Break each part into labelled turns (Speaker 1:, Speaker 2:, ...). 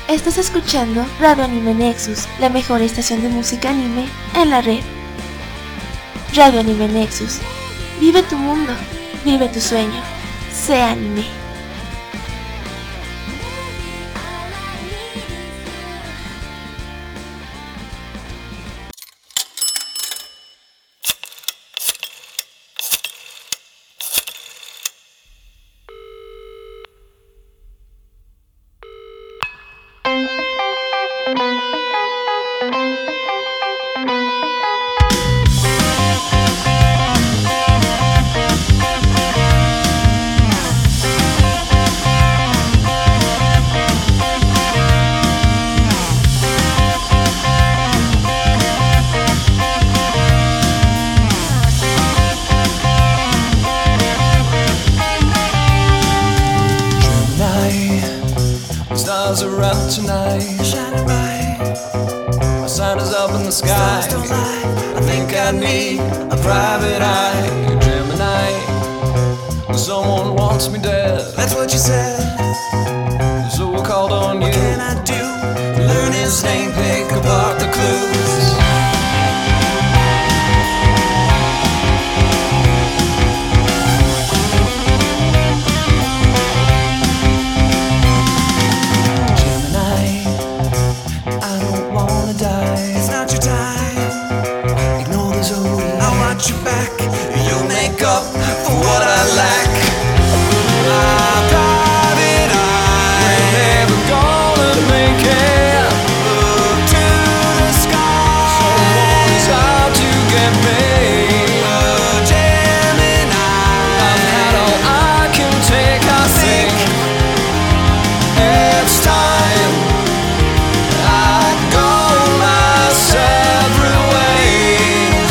Speaker 1: Estás escuchando Radio Anime Nexus, la mejor estación de música anime en la red. Radio Anime Nexus. Vive tu mundo, vive tu sueño, sé anime.
Speaker 2: Stars are out tonight, shining bright. My sign is up in the sky. Stars don't lie. I think I need a private eye. Gemini, someone wants me dead. That's what you said. So I called on you. What can I do? Learn his name, pick apart the clues. Up for what I lack. My private eye, we're never gonna make it. Look to the sky. Someone is out to get me. A Gemini. I've had all I can take. I think it's time I go my separate ways.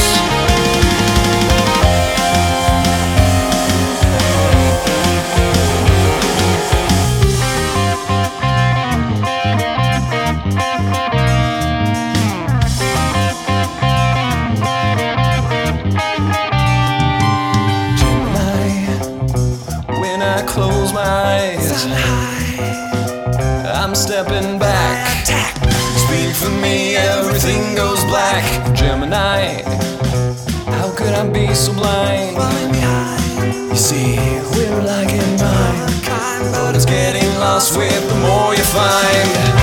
Speaker 2: Close my eyes, I'm stepping back. Speak for me, everything goes black. Gemini, how could I be so blind? You see, we're like in mind, but it's getting lost with the more you find.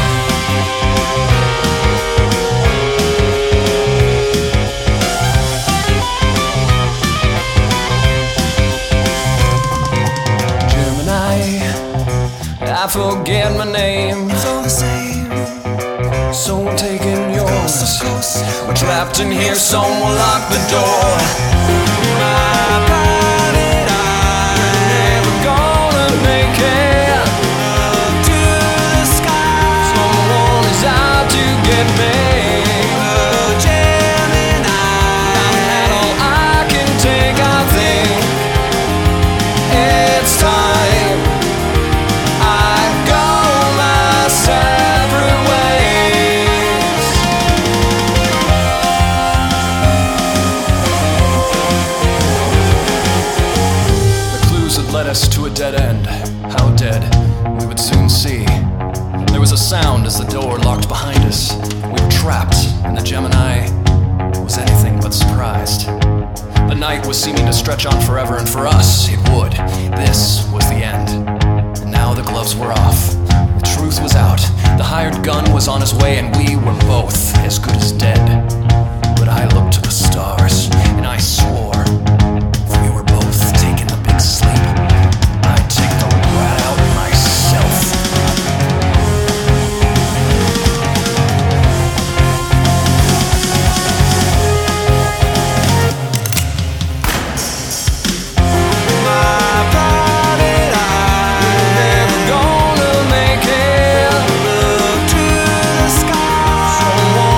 Speaker 2: I forget my name. It's all the same. So I'm taking yours. Of course. We're trapped in here, someone lock the door. My private eye, we're never gonna make it. Up to the sky. Someone is out to get me. A Gemini. I've had all I can take. I think it's time. Separate ways. The clues had led us to a dead end. How dead, we would soon see. There was a sound as the door locked behind us. We were trapped, and the Gemini was anything but surprised. The night was seeming to stretch on forever, and for us, it would. This was the end. And now the gloves were off. The truth was out. The hired gun was on his way, and we were both as good as dead. But I looked to the stars, and I swore if we were both taking the big sleep, I'd take the rat out myself. My private eye, we're never gonna make it. Look to the sky. Someone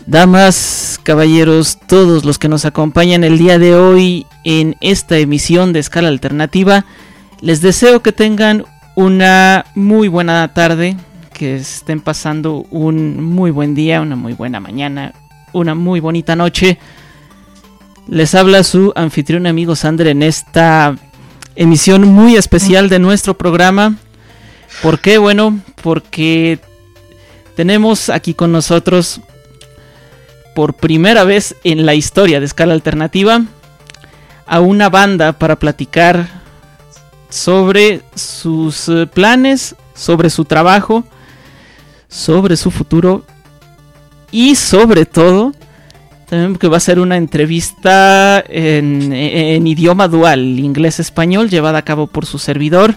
Speaker 3: Damas, caballeros, todos los que nos acompañan el día de hoy en esta emisión de Escala Alternativa, les deseo que tengan una muy buena tarde, que estén pasando un muy buen día, una muy buena mañana, una muy bonita noche. Les habla su anfitrión amigo Sander en esta emisión muy especial de nuestro programa. ¿Por qué? Bueno, porque tenemos aquí con nosotros, por primera vez en la historia de Escala Alternativa, a una banda para platicar sobre sus planes, sobre su trabajo, sobre su futuro y sobre todo también que va a ser una entrevista en idioma dual, inglés-español, llevada a cabo por su servidor.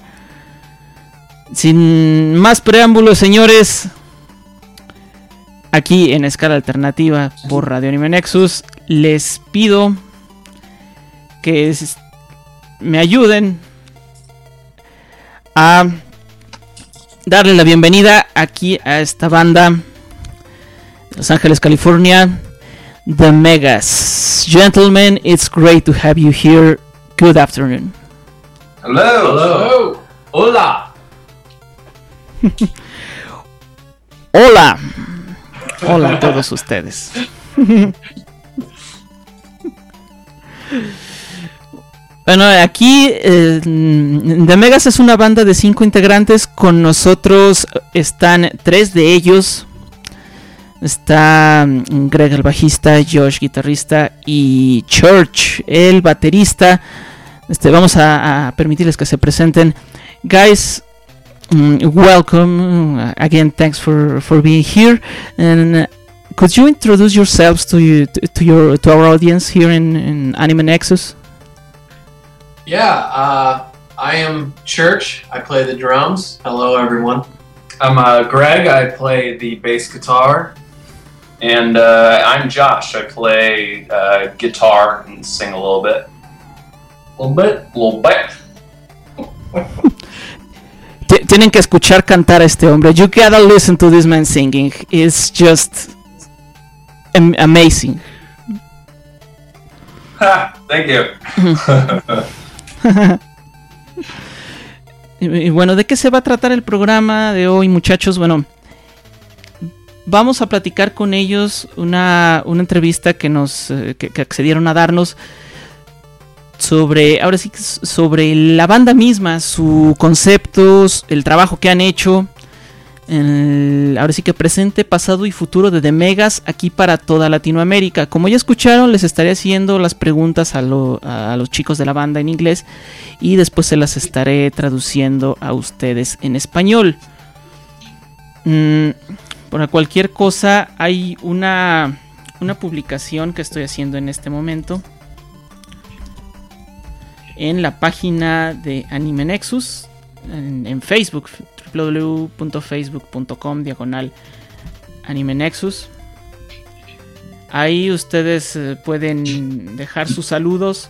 Speaker 3: Sin más preámbulos, señores, aquí en Escala Alternativa por Radio Anime Nexus, les pido que me ayuden a darle la bienvenida aquí a esta banda de Los Ángeles, California, The Megas. Gentlemen, it's great to have you here. Good afternoon.
Speaker 4: Hello.
Speaker 5: Hello. Hola.
Speaker 3: Hola. Hola a todos ustedes. Bueno, aquí The Megas es una banda de 5 integrantes. Con nosotros están 3 de ellos. Está Greg, el bajista, Josh, guitarrista, y Church, el baterista. Vamos a permitirles que se presenten. Guys, welcome again. Thanks for being here. And could you introduce yourselves to our audience here in Anime Nexus?
Speaker 5: Yeah, I am Church. I play the drums. Hello, everyone.
Speaker 4: I'm Greg. I play the bass guitar. And I'm Josh. I play guitar and sing a little bit.
Speaker 3: Tienen que escuchar cantar a este hombre. You gotta listen to this man singing. It's just amazing.
Speaker 4: Thank you.
Speaker 3: Y bueno, ¿de qué se va a tratar el programa de hoy, muchachos? Bueno, vamos a platicar con ellos una entrevista que accedieron a darnos sobre la banda misma, su concepto, el trabajo que han hecho, ahora sí que presente, pasado y futuro de The Megas aquí para toda Latinoamérica. Como ya escucharon, les estaré haciendo las preguntas a los chicos de la banda en inglés y después se las estaré traduciendo a ustedes en español. Por cualquier cosa, hay una publicación que estoy haciendo en este momento en la página de Anime Nexus en Facebook, www.facebook.com/Anime Nexus. Ahí ustedes pueden dejar sus saludos,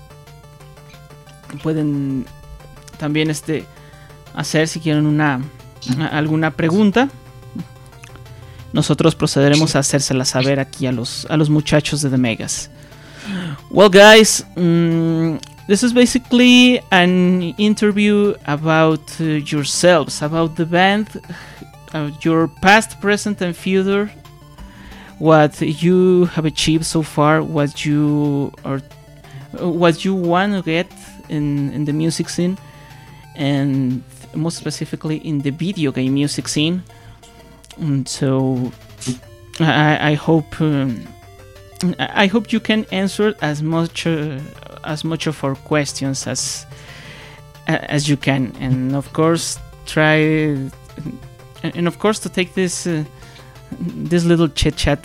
Speaker 3: pueden también hacer si quieren alguna pregunta. Nosotros procederemos a hacérsela saber aquí a los muchachos de The Megas. Well, guys, this is basically an interview about yourselves, about the band, your past, present, and future, what you have achieved so far, what you want to get in the music scene, and most specifically in the video game music scene. So I hope you can answer as much of our questions as you can, and of course to take this little chit chat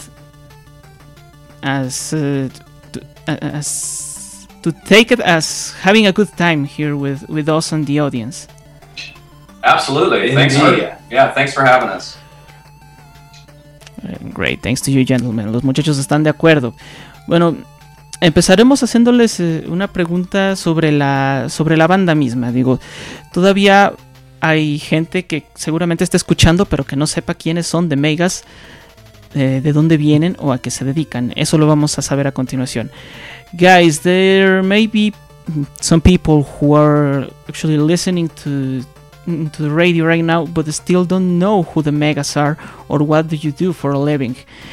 Speaker 3: as to take it as having a good time here with us and the audience.
Speaker 4: Absolutely. Thanks for having us.
Speaker 3: Great, thanks to you, gentlemen. Los muchachos están de acuerdo. Bueno, empezaremos haciéndoles una pregunta sobre la banda misma. Digo, todavía hay gente que seguramente está escuchando, pero que no sepa quiénes son The Megas. de dónde vienen o a qué se dedican. Eso lo vamos a saber a continuación. Guys, there may be some people who are actually listening to the radio right now, but still don't know who the Megas are or what do you do for a living.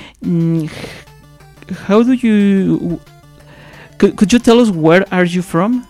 Speaker 3: How do you... Could you tell us where are you from?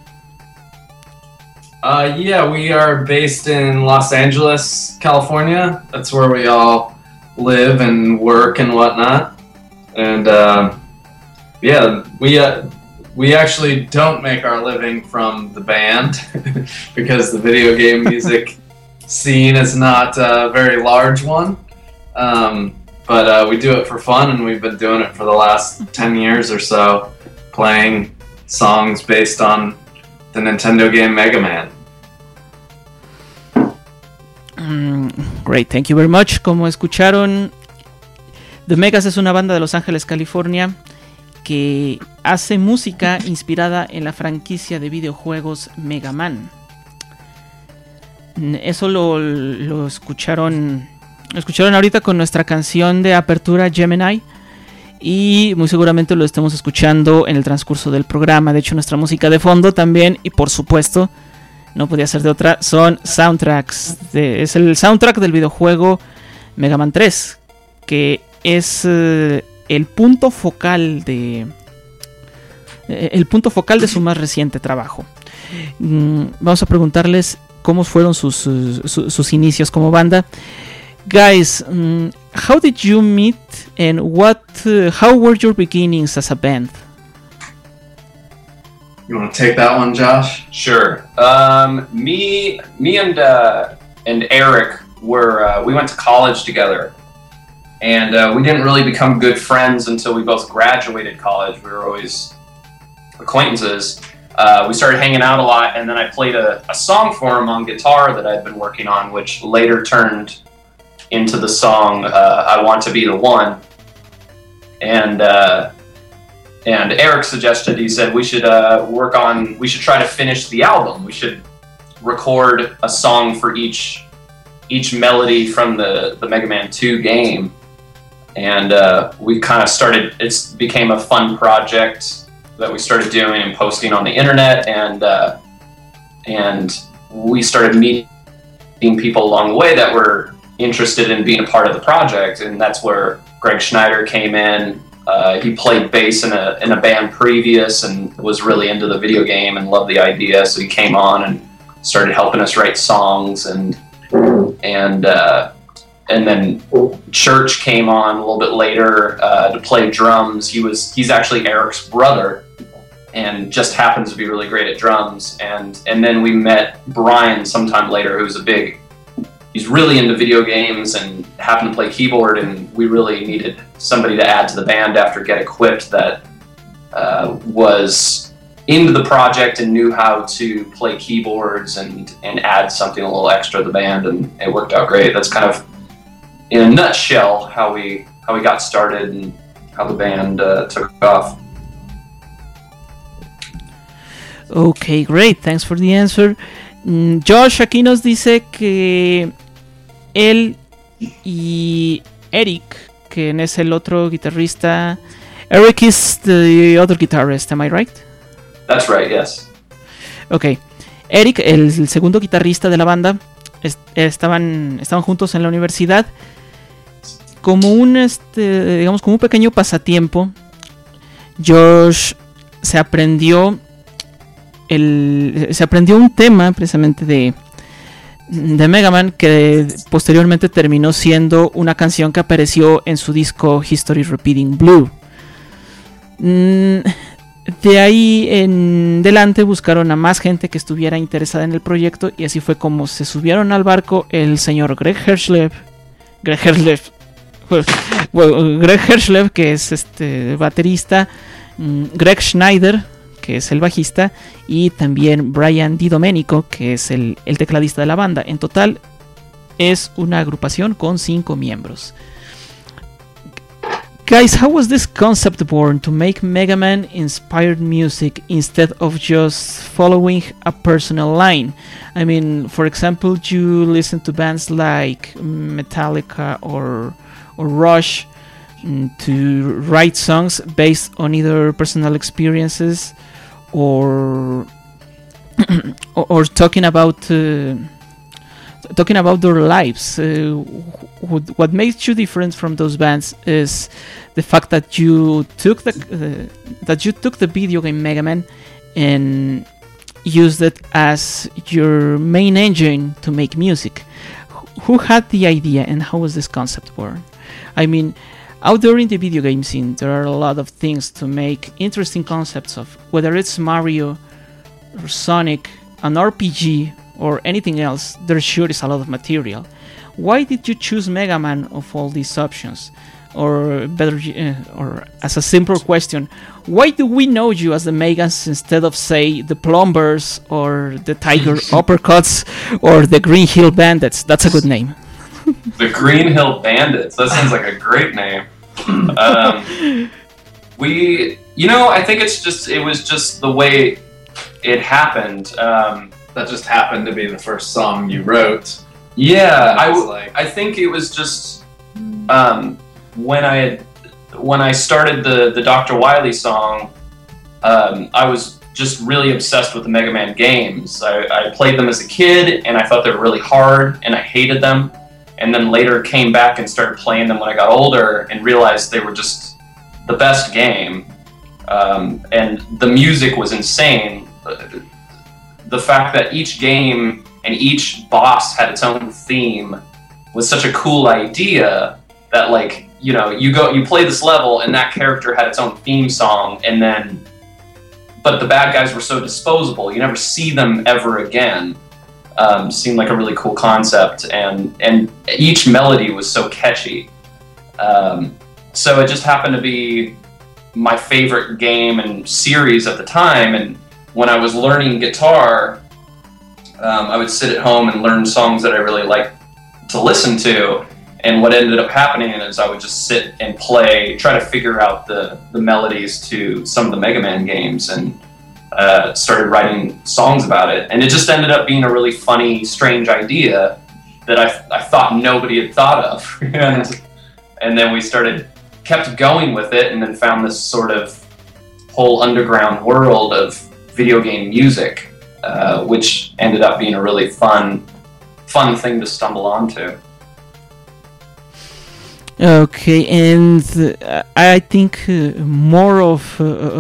Speaker 4: Yeah, we are based in Los Angeles, California. That's where we all live and work and whatnot. And yeah, we actually don't make our living from the band because the video game music scene is not a very large one. But we do it for fun, and we've been doing it for the last 10 years or so, playing songs based on the Nintendo game Mega Man.
Speaker 3: Great, thank you very much. Como escucharon, The Megas es una banda de Los Ángeles, California, que hace música inspirada en la franquicia de videojuegos Mega Man. Eso lo escucharon ahorita con nuestra canción de apertura Gemini, y muy seguramente lo estemos escuchando en el transcurso del programa. De hecho, nuestra música de fondo también, y por supuesto, no podía ser de otra, son soundtracks. Es el soundtrack del videojuego Mega Man 3, que es el punto focal de su más reciente trabajo. Vamos a preguntarles cómo fueron sus inicios como banda. Guys, how did you meet and how were your beginnings as a band?
Speaker 5: You want to take that one, Josh?
Speaker 4: Sure. Me and Eric we went to college together, and we didn't really become good friends until we both graduated college. We were always acquaintances. We started hanging out a lot, and then I played a song for him on guitar that I'd been working on, which later turned into the song I Want to Be the One. And Eric suggested, he said we should try to finish the album. We should record a song for each melody from the Mega Man 2 game. And we kind of started, it became a fun project that we started doing and posting on the internet, and we started meeting people along the way that were interested in being a part of the project, and that's where Greg Schneider came in. He played bass in a band previous and was really into the video game and loved the idea, so he came on and started helping us write songs, and then Church came on a little bit later to play drums. He's actually Eric's brother and just happens to be really great at drums, and then we met Brian sometime later, he's really into video games and happened to play keyboard, and we really needed somebody to add to the band after Get Equipped that was into the project and knew how to play keyboards and add something a little extra to the band, and it worked out great. That's kind of, in a nutshell, how we got started and how the band took off.
Speaker 3: Okay, great. Thanks for the answer. Josh aquí nos dice que él y Eric, que es el otro guitarrista. Eric is the other guitarist, am I right?
Speaker 4: That's right, yes.
Speaker 3: Ok. Eric, el segundo guitarrista de la banda, estaban juntos en la universidad. Como digamos, como un pequeño pasatiempo, Josh se aprendió un tema precisamente de Mega Man, que posteriormente terminó siendo una canción que apareció en su disco History Repeating Blue. De ahí en delante buscaron a más gente que estuviera interesada en el proyecto, y así fue como se subieron al barco el señor Greg Hershlev, que es baterista, Greg Schneider, que es el bajista, y también Brian Di Domenico, que es el tecladista de la banda. En total es una agrupación con 5 miembros. Guys, how was this concept born to make Mega Man inspired music instead of just following a personal line? I mean, for example, you listen to bands like Metallica or Rush, to write songs based on either personal experiences or or talking about their lives. What makes you different from those bands is the fact that you took the video game Mega Man and used it as your main engine to make music. Who had the idea and how was this concept born? I mean, out there in the video game scene, there are a lot of things to make interesting concepts of, whether it's Mario or Sonic, an RPG, or anything else. There sure is a lot of material. Why did you choose Mega Man of all these options? Or better, or as a simpler question, why do we know you as the Megans instead of, say, the Plumbers or the Tiger Uppercuts or the Green Hill Bandits? That's a good name.
Speaker 4: The Green Hill Bandits. That sounds like a great name. I think it was just the way it happened.
Speaker 6: That just happened to be the first song you wrote.
Speaker 4: Yeah, I think it was just when I started the Dr. Wily song, I was just really obsessed with the Mega Man games. I played them as a kid, and I thought they were really hard, and I hated them. And then later came back and started playing them when I got older and realized they were just the best game. And the music was insane. The fact that each game and each boss had its own theme was such a cool idea that, like, you play this level and that character had its own theme song, but the bad guys were so disposable, you never see them ever again. Seemed like a really cool concept, and each melody was so catchy. So it just happened to be my favorite game and series at the time, and when I was learning guitar, I would sit at home and learn songs that I really liked to listen to, and what ended up happening is I would just sit and try to figure out the melodies to some of the Mega Man games, and started writing songs about it. And it just ended up being a really funny, strange idea that I thought nobody had thought of. And then we kept going with it, and then found this sort of whole underground world of video game music, which ended up being a really fun thing to stumble onto.
Speaker 3: Okay, and I think more of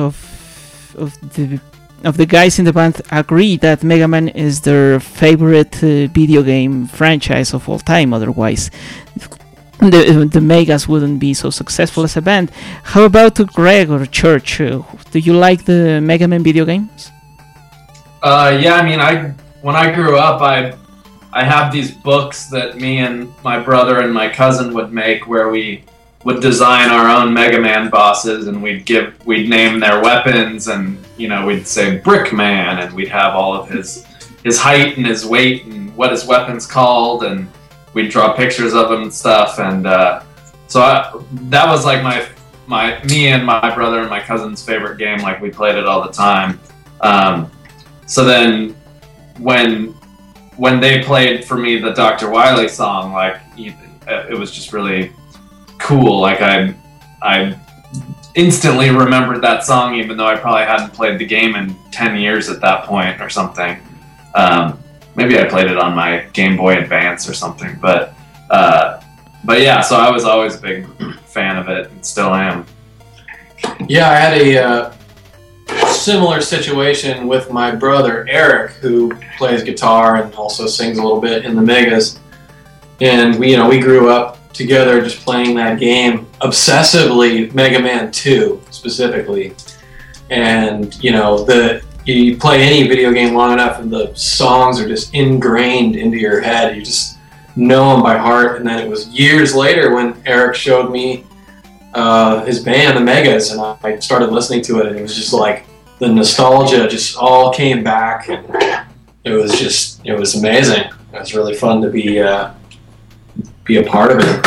Speaker 3: the guys in the band agree that Mega Man is their favorite video game franchise of all time. Otherwise, the Megas wouldn't be so successful as a band. How about Greg or Church? Do you like the Mega Man video games?
Speaker 6: Yeah, I mean, when I grew up, I have these books that me and my brother and my cousin would make, where we would design our own Mega Man bosses, and we'd name their weapons, and we'd say Brick Man, and we'd have all of his height and his weight and what his weapon's called, and we'd draw pictures of him and stuff. And so that was like me and my brother and my cousin's favorite game. Like, we played it all the time. So then when they played for me the Dr. Wily song, like, it was just really cool. Like, I instantly remembered that song, even though I probably hadn't played the game in 10 years at that point or something. Maybe I played it on my Game Boy Advance or something, but yeah, so I was always a big fan of it and still am.
Speaker 5: Yeah, I had a similar situation with my brother Eric, who plays guitar and also sings a little bit in the Megas. And we grew up together just playing that game obsessively, Mega Man 2 specifically. And you play any video game long enough and the songs are just ingrained into your head. You just know them by heart. And then it was years later when Eric showed me his band, the Megas, and I started listening to it, and it was just like the nostalgia just all came back, and it was amazing. It was really fun to be a part of it.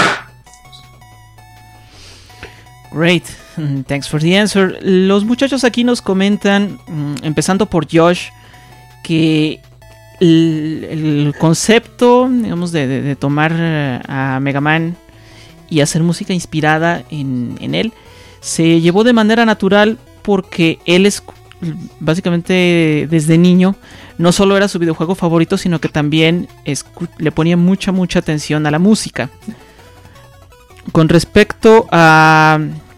Speaker 3: Great, thanks for the answer. Los muchachos aquí nos comentan, empezando por Josh, que el concepto, digamos, de tomar a Mega Man y hacer música inspirada en él se llevó de manera natural porque él es básicamente desde niño no solo era su videojuego favorito, sino que también le ponía mucha atención a la música. Con respecto a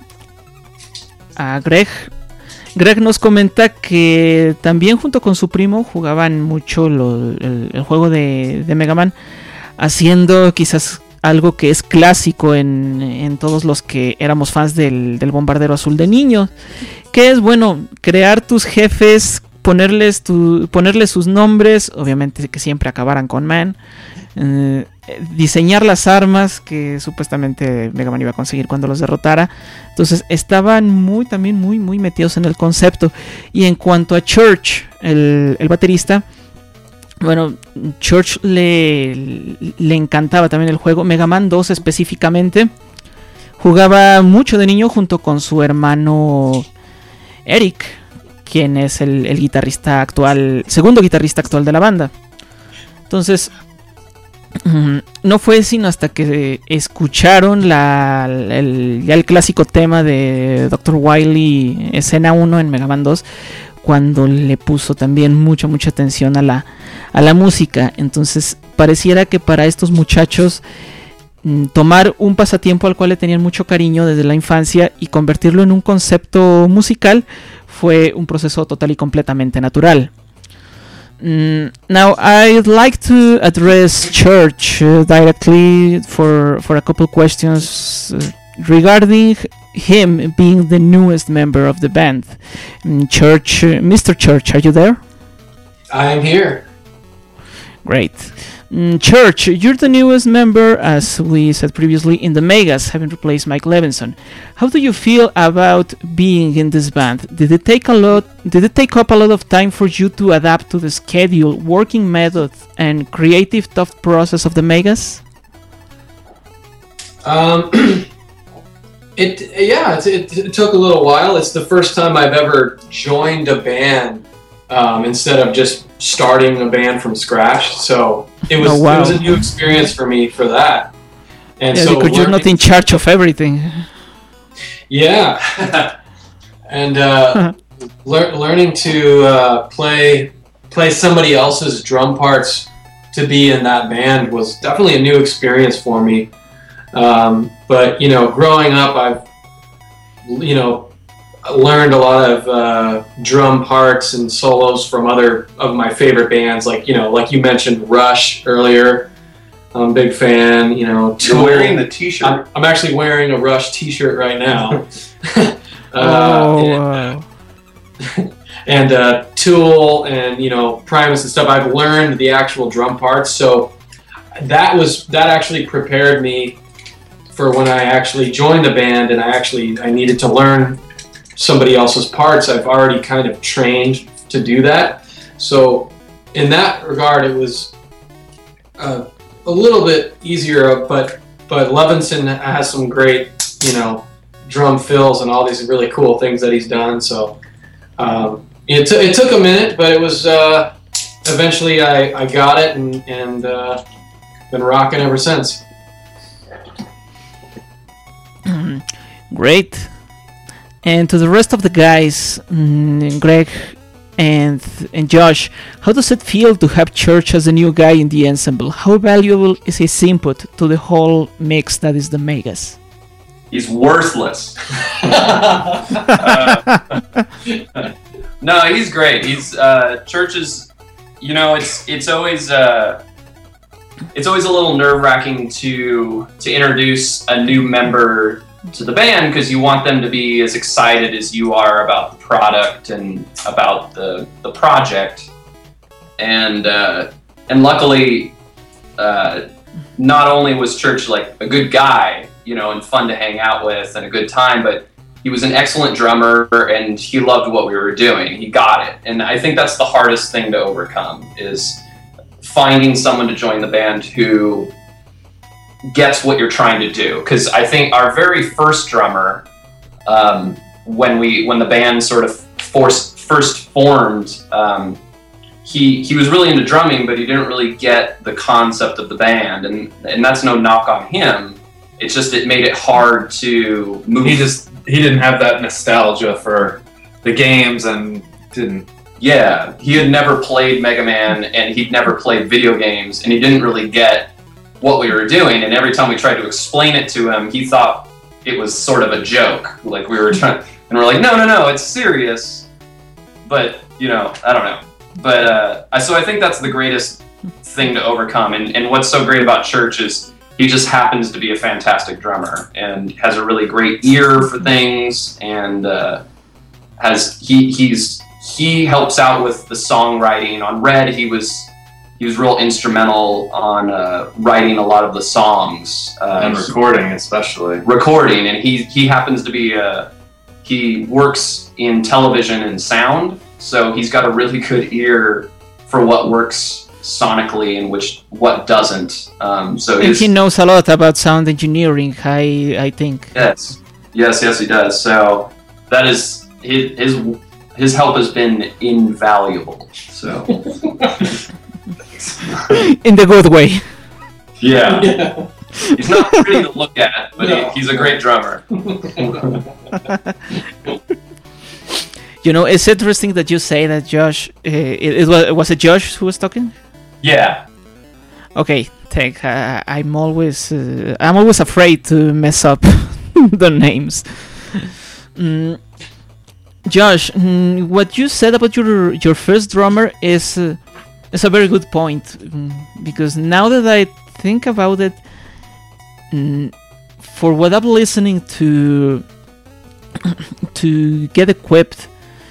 Speaker 3: Greg nos comenta que también junto con su primo jugaban mucho el juego de Mega Man, haciendo quizás algo que es clásico en todos los que éramos fans del Bombardero Azul de niños, que es, bueno, crear tus jefes, ponerles sus nombres, obviamente que siempre acabaran con Man, diseñar las armas que supuestamente Mega Man iba a conseguir cuando los derrotara. Entonces estaban muy metidos en el concepto. Y en cuanto a Church, el baterista, bueno, Church le encantaba también el juego, Mega Man 2 específicamente. Jugaba mucho de niño junto con su hermano Eric, quien es el guitarrista actual, segundo guitarrista actual de la banda. Entonces, no fue sino hasta que escucharon el clásico tema de Dr. Wily, escena 1 en Mega Man 2, cuando le puso también mucha atención a la música. Entonces pareciera que para estos muchachos tomar un pasatiempo al cual le tenían mucho cariño desde la infancia y convertirlo en un concepto musical fue un proceso total y completamente natural. Now I'd like to address Church directly for a couple questions regarding him being the newest member of the band. Church, Mr. Church, are you there?
Speaker 5: I am here.
Speaker 3: Great. Church, you're the newest member, as we said previously, in the Megas, having replaced Mike Levinson. How do you feel about being in this band? Did it take up a lot of time for you to adapt to the schedule, working methods, and creative thought process of the Megas?
Speaker 5: It took a little while. It's the first time I've ever joined a band instead of just starting a band from scratch. So it was it was a new experience for me for that. And so
Speaker 3: because you're not in charge of everything.
Speaker 5: Yeah, and learning to play somebody else's drum parts to be in that band was definitely a new experience for me. But growing up, I've learned a lot of drum parts and solos from other of my favorite bands, like you mentioned Rush earlier. I'm a big fan. Tool.
Speaker 7: You're wearing the T-shirt.
Speaker 5: I'm actually wearing a Rush T-shirt right now. And Tool and Primus and stuff. I've learned the actual drum parts, so that actually prepared me for when I actually joined the band, and I needed to learn somebody else's parts. I've already kind of trained to do that. So in that regard, it was a little bit easier, but Levinson has some great, drum fills and all these really cool things that he's done. So it took a minute, but it was eventually I got it and been rocking ever since.
Speaker 3: Great. And to the rest of the guys, Greg and Josh, how does it feel to have Church as a new guy in the ensemble? How valuable is his input to the whole mix that is the Megas?
Speaker 7: He's worthless. No, he's great. He's Church is, it's always a little nerve-wracking to introduce a new member to the band, because you want them to be as excited as you are about the product and about the project. And luckily, not only was Church like a good guy, and fun to hang out with and a good time, but he was an excellent drummer and he loved what we were doing. He got it. And I think that's the hardest thing to overcome, is finding someone to join the band who gets what you're trying to do. Because I think our very first drummer, when the band sort of first formed, he was really into drumming, but he didn't really get the concept of the band, and that's no knock on him. it made it hard to move.
Speaker 6: He didn't have that nostalgia for the games and didn't.
Speaker 7: Yeah, he had never played Mega Man and he'd never played video games and he didn't really get what we were doing. And every time we tried to explain it to him, he thought it was sort of a joke. Like we were trying, and we're like, no, it's serious. But, you know, I don't know. But, so I think that's the greatest thing to overcome. And what's so great about Church is he just happens to be a fantastic drummer and has a really great ear for things and he helps out with the songwriting. On Red, he was real instrumental on writing a lot of the songs
Speaker 6: and recording, especially
Speaker 7: recording. And he happens to be he works in television and sound, so he's got a really good ear for what works sonically and what doesn't. So
Speaker 3: he knows a lot about sound engineering. I think.
Speaker 7: Yes, he does. So that is his help has been invaluable. So
Speaker 3: in the good way.
Speaker 7: Yeah. He's not pretty to look at, but he's a great drummer.
Speaker 3: You know, it's interesting that you say that Josh. Was it Josh who was talking?
Speaker 7: Yeah.
Speaker 3: Okay, I'm always afraid to mess up the names. Josh, what you said about your first drummer is a very good point, because now that I think about it, for what I'm listening to get equipped,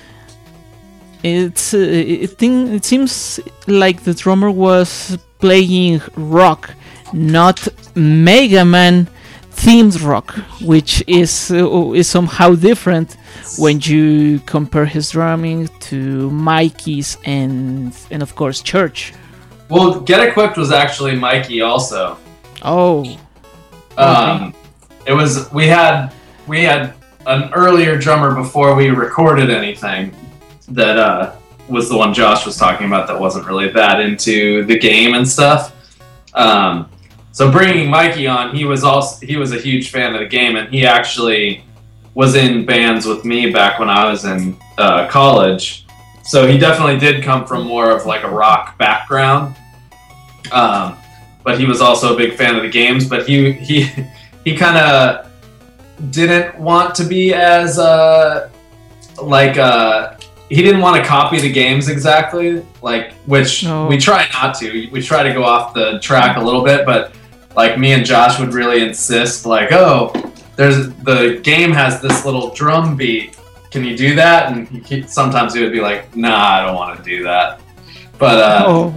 Speaker 3: it seems like the drummer was playing rock, not Mega Man themed rock, which is somehow different when you compare his drumming to Mikey's and of course Church.
Speaker 6: Well, Get Equipped was actually Mikey also.
Speaker 3: Oh.
Speaker 6: Okay. We had an earlier drummer before we recorded anything that was the one Josh was talking about that wasn't really that into the game and stuff. So bringing Mikey on, he was a huge fan of the game, and he actually was in bands with me back when I was in college. So he definitely did come from more of like a rock background. But he was also a big fan of the games, but he kind of didn't want to be as he didn't want to copy the games exactly, we try not to. We try to go off the track a little bit, but like me and Josh would really insist, like, oh, the game has this little drum beat. Can you do that? And sometimes he would be like, nah, I don't want to do that. But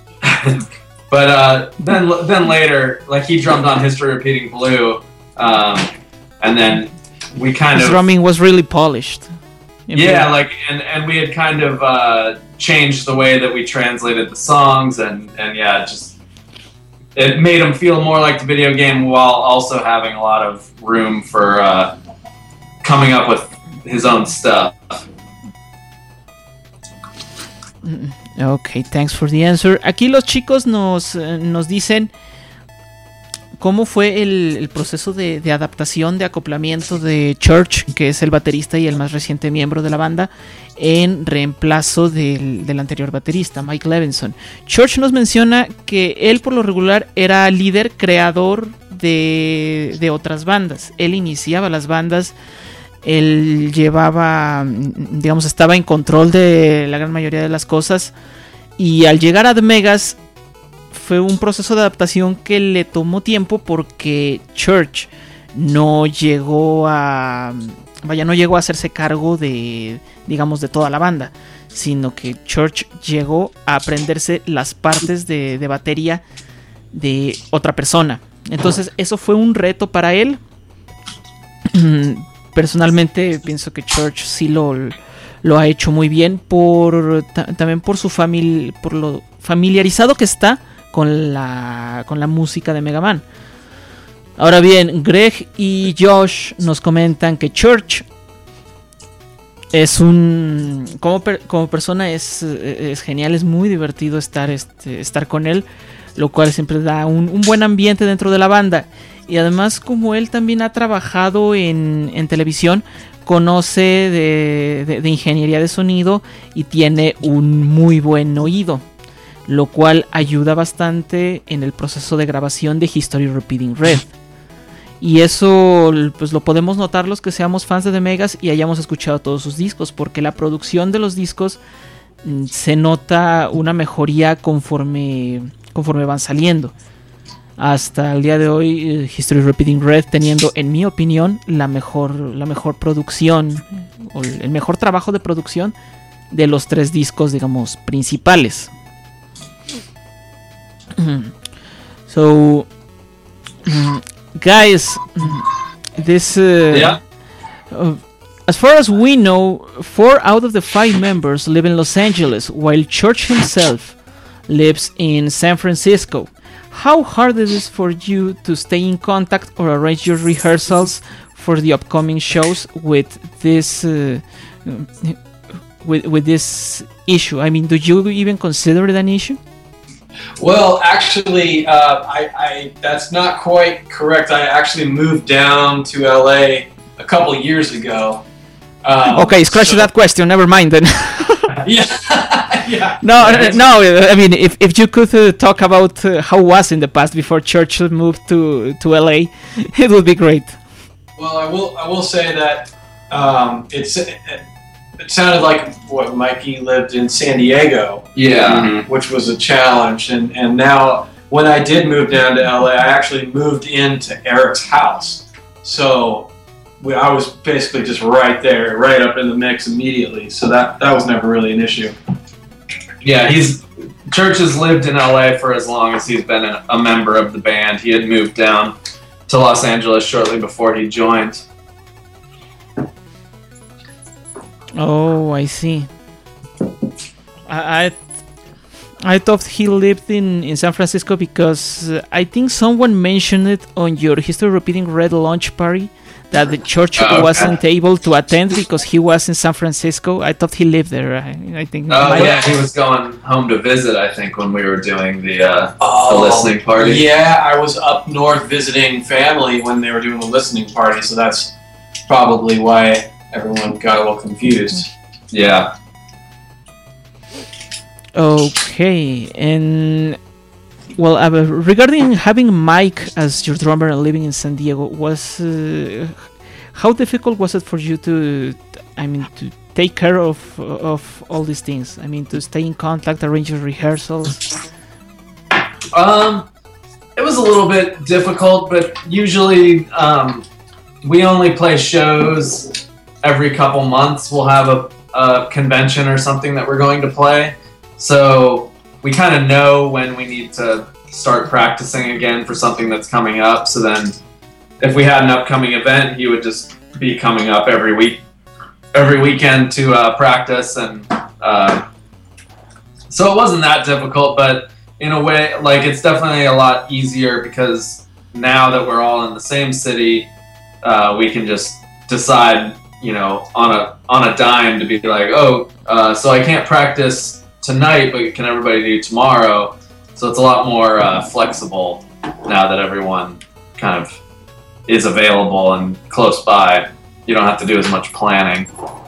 Speaker 6: then later, like he drummed on History Repeating Blue, and then we kind
Speaker 3: his drumming was really polished.
Speaker 6: Yeah, like and we had kind of changed the way that we translated the songs, and yeah, it made him feel more like the video game while also having a lot of room for coming up with his own stuff.
Speaker 3: Okay, thanks for the answer. Aquí los chicos nos dicen cómo fue el proceso de adaptación, de acoplamiento de Church, que es el baterista y el más reciente miembro de la banda, en reemplazo del anterior baterista, Mike Levinson. Church nos menciona que él por lo regular era líder creador de otras bandas. Él iniciaba las bandas, él llevaba, digamos, estaba en control de la gran mayoría de las cosas, y al llegar a The Megas fue un proceso de adaptación que le tomó tiempo porque Church no llegó a hacerse cargo de, digamos, de toda la banda, sino que Church llegó a aprenderse las partes de batería de otra persona. Entonces eso fue un reto para él. Personalmente pienso que Church sí lo ha hecho muy bien, también por su familia, por lo familiarizado que está con la música de Mega Man. Ahora bien, Greg y Josh nos comentan que Church es como persona es genial, es muy divertido estar con él, lo cual siempre da un buen ambiente dentro de la banda. y además como él también ha trabajado en televisión, conoce de ingeniería de sonido y tiene un muy buen oído, lo cual ayuda bastante en el proceso de grabación de History Repeating Red. Y eso pues lo podemos notar los que seamos fans de The Megas y hayamos escuchado todos sus discos, porque la producción de los discos se nota una mejoría conforme van saliendo. Hasta el día de hoy, History Repeating Red teniendo, en mi opinión, la mejor producción, o el mejor trabajo de producción de los 3 discos, digamos, principales. So, guys, this as far as we know, 4 out of the 5 members live in Los Angeles, while Church himself lives in San Francisco. How hard is it for you to stay in contact or arrange your rehearsals for the upcoming shows with this with this issue? I mean, do you even consider it an issue?
Speaker 5: Well, actually, I that's not quite correct. I actually moved down to LA a couple years ago.
Speaker 3: Okay, scratch that question. Never mind then.
Speaker 5: Yeah. Yeah.
Speaker 3: No. I mean, if you could talk about how it was in the past before Church moved to LA, it would be great.
Speaker 5: Well, I will say that it sounded like what Mikey lived in San Diego.
Speaker 6: Yeah.
Speaker 5: Which was a challenge, and now when I did move down to LA, I actually moved into Eric's house, so I was basically just right there, right up in the mix immediately. So that was never really an issue.
Speaker 6: Yeah, Church has lived in LA for as long as he's been a member of the band. He had moved down to Los Angeles shortly before he joined.
Speaker 3: Oh, I see. I thought he lived in San Francisco because I think someone mentioned it on your History Repeating Red launch party that the Church wasn't able to attend because he was in San Francisco. I thought he lived there. I think.
Speaker 6: Yeah, he was going home to visit, I think, when we were doing the listening party.
Speaker 5: Yeah, I was up north visiting family when they were doing the listening party, so that's probably why everyone got a little confused.
Speaker 6: Yeah.
Speaker 3: Okay, and well, regarding having Mike as your drummer and living in San Diego, how difficult was it for you to take care of all these things? I mean, to stay in contact, arrange your rehearsals.
Speaker 6: It was a little bit difficult, but usually we only play shows every couple months. We'll have a convention or something that we're going to play. So we kind of know when we need to start practicing again for something that's coming up. So then if we had an upcoming event, he would just be coming up every weekend to practice. And so it wasn't that difficult, but in a way, like, it's definitely a lot easier because now that we're all in the same city, we can just decide, on a dime to be like, so I can't practice tonight, but can everybody do tomorrow? So it's a lot more flexible now that everyone kind of is available and close by. You don't have to do as much planning.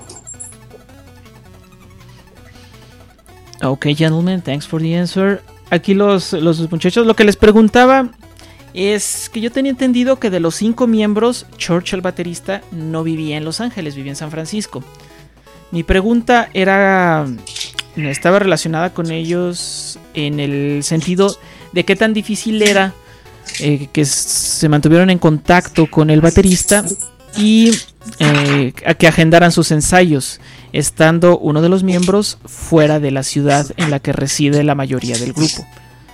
Speaker 3: Okay, gentlemen, thanks for the answer. Aquí los muchachos, lo que les preguntaba es que yo tenía entendido que de los 5 miembros, Church, el baterista, no vivía en Los Ángeles, vivía en San Francisco. Mi pregunta estaba relacionada con ellos en el sentido de qué tan difícil era que se mantuvieran en contacto con el baterista y a que agendaran sus ensayos, estando uno de los miembros fuera de la ciudad en la que reside la mayoría del grupo.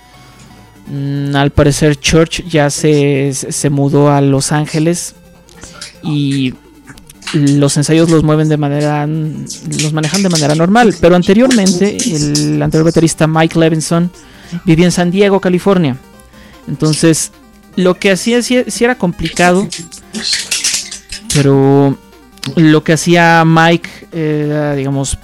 Speaker 3: Al parecer Church ya se mudó a Los Ángeles y los ensayos los manejan de manera normal, pero anteriormente el anterior baterista Mike Levinson vivía en San Diego, California. Entonces lo que hacía sí era complicado, pero lo que hacía Mike era, digamos,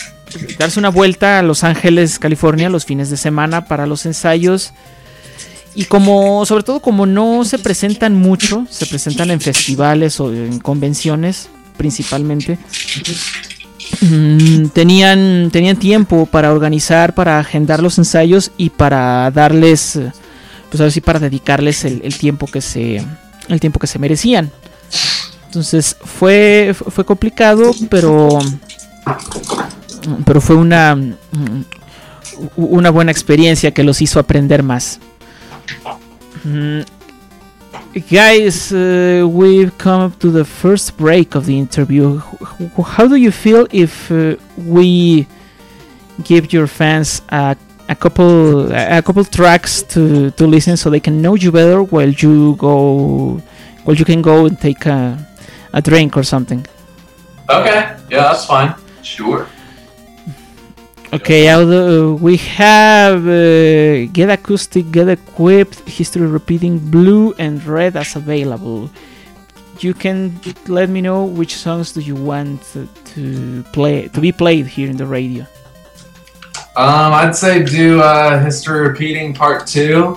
Speaker 3: darse una vuelta a Los Ángeles, California los fines de semana para los ensayos Y como, sobre todo como no se presentan mucho, se presentan en festivales o en convenciones principalmente, tenían tiempo para organizar, para agendar los ensayos y para darles, pues ahora sí, para dedicarles el tiempo que se merecían. Entonces fue complicado, pero fue una buena experiencia que los hizo aprender más. Guys, we've come up to the first break of the interview. How do you feel if we give your fans a couple tracks to listen so they can know you better while you can go and take a drink or something?
Speaker 6: Okay, yeah, that's fine.
Speaker 7: Sure.
Speaker 3: Okay, we have Get Acoustic, Get Equipped, History Repeating, Blue and Red as available. You can let me know which songs do you want to be played here in the radio.
Speaker 6: I'd say do History Repeating Part 2.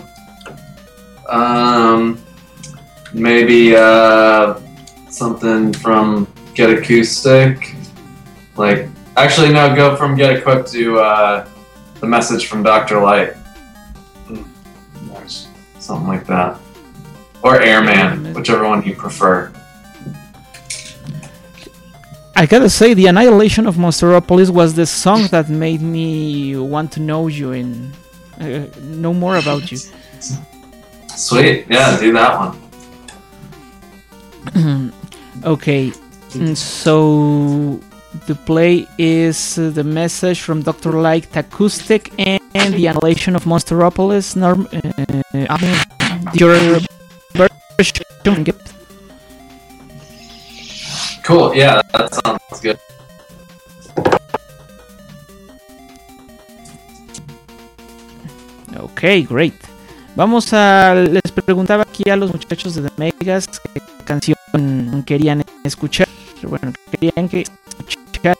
Speaker 6: Maybe something from Get Acoustic. Actually, no, go from Get Equipped to The Message from Dr. Light.
Speaker 5: Nice.
Speaker 6: Something like that. Or Airman, whichever one you prefer.
Speaker 3: I gotta say, The Annihilation of Monsteropolis was the song that made me want to know you and know more about you.
Speaker 6: Sweet, yeah, do that one.
Speaker 3: Okay, so the play is The Message from Dr. Light Acoustic and The Annihilation of Monsteropolis. Your version.
Speaker 6: Cool, yeah, that sounds good.
Speaker 3: Okay, great. Les preguntaba aquí a los muchachos de The Megas qué canción querían escuchar. Bueno, querían que escucharan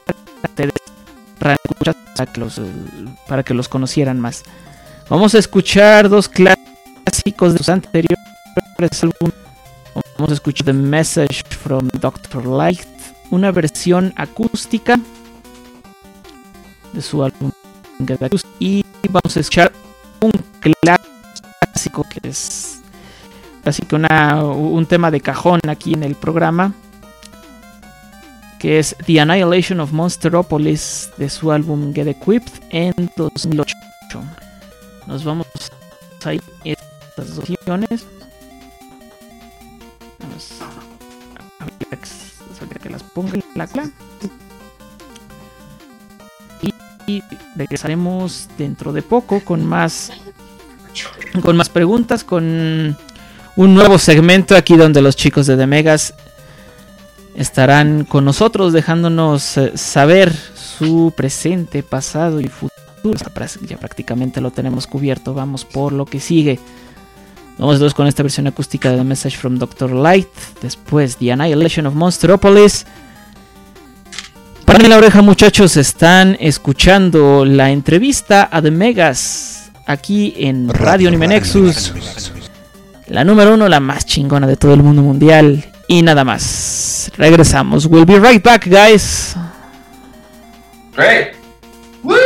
Speaker 3: para que los conocieran más. Vamos a escuchar dos clásicos de sus anteriores álbumes. Vamos a escuchar The Message from Dr. Light, una versión acústica de su álbum Get Acoustic, y vamos a escuchar un clásico que es casi que un tema de cajón aquí en el programa, que es The Annihilation of Monsteropolis de su álbum Get Equipped en 2008. Nos vamos a ir a estas dos opciones. Vamos a ver que las ponga en la cola. Y regresaremos dentro de poco con más preguntas, con un nuevo segmento aquí donde los chicos de The Megas estarán con nosotros dejándonos saber su presente, pasado y futuro. Ya prácticamente lo tenemos cubierto, vamos por lo que sigue. Vamos entonces con esta versión acústica de The Message from Dr. Light, después The Annihilation of Monsteropolis. Para la oreja, muchachos, están escuchando la entrevista a The Megas aquí en Radio Anime Nexus, la número 1, la más chingona de todo el mundo mundial. Y nada más, regresamos. We'll be right back, guys.
Speaker 7: Great. Woo!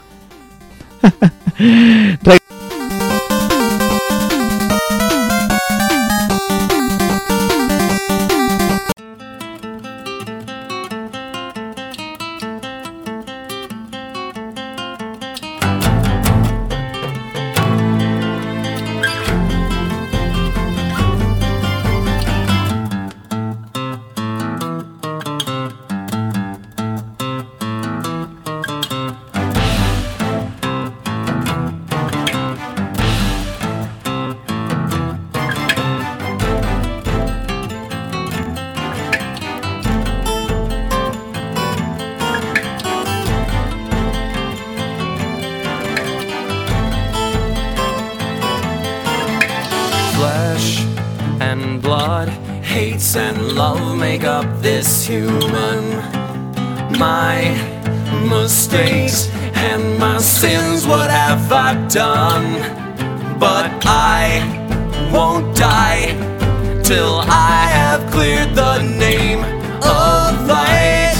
Speaker 8: hates and love make up this human. My mistakes and my sins, what have I done? but I won't die till I have cleared the name of light.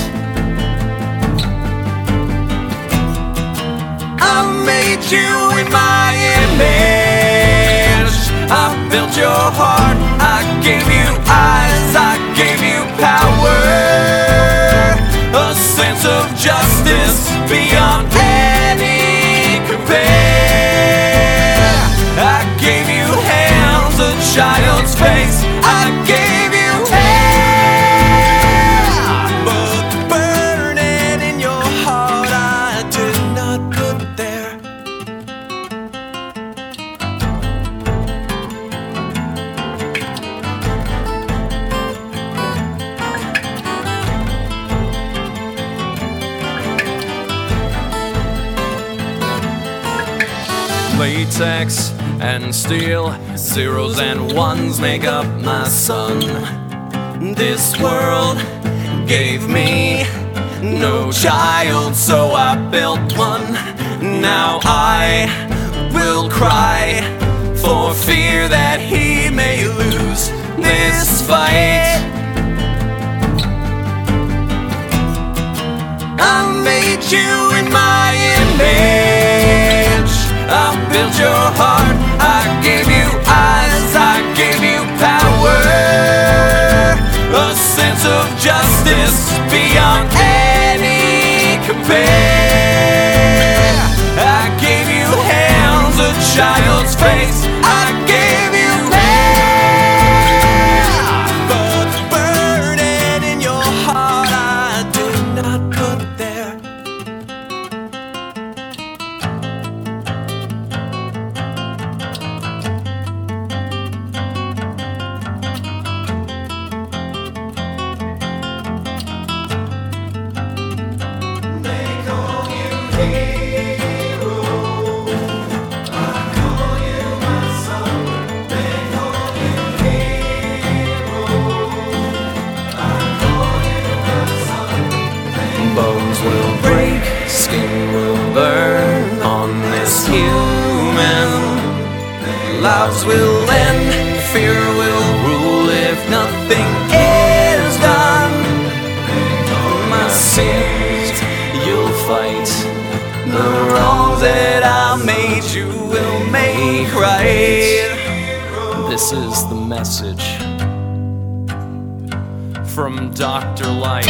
Speaker 8: I made you in my image. I built your heart. I gave you eyes. I gave you power. A sense of justice beyond any compare. I gave you hands, a child's face. I gave you hair, but the burning in your heart I did not put there. Latex and steel, zeros and ones make up my sun. This world gave me no child, so I built one. Now I will cry for fear that he may lose this fight. I made you in my image. I built your heart. I gave you eyes. I gave you power. A sense of justice beyond any compare. I gave you hands, a child's face. I gave you hair, but the burning in your heart I did not put there. Bones will break, skin will burn on this human. Lives will end, fear will rule if nothing is done. My sins you'll fight, the wrongs that I made you will make right. This is the message from Dr. Light.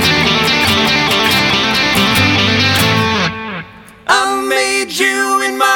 Speaker 8: I made you in my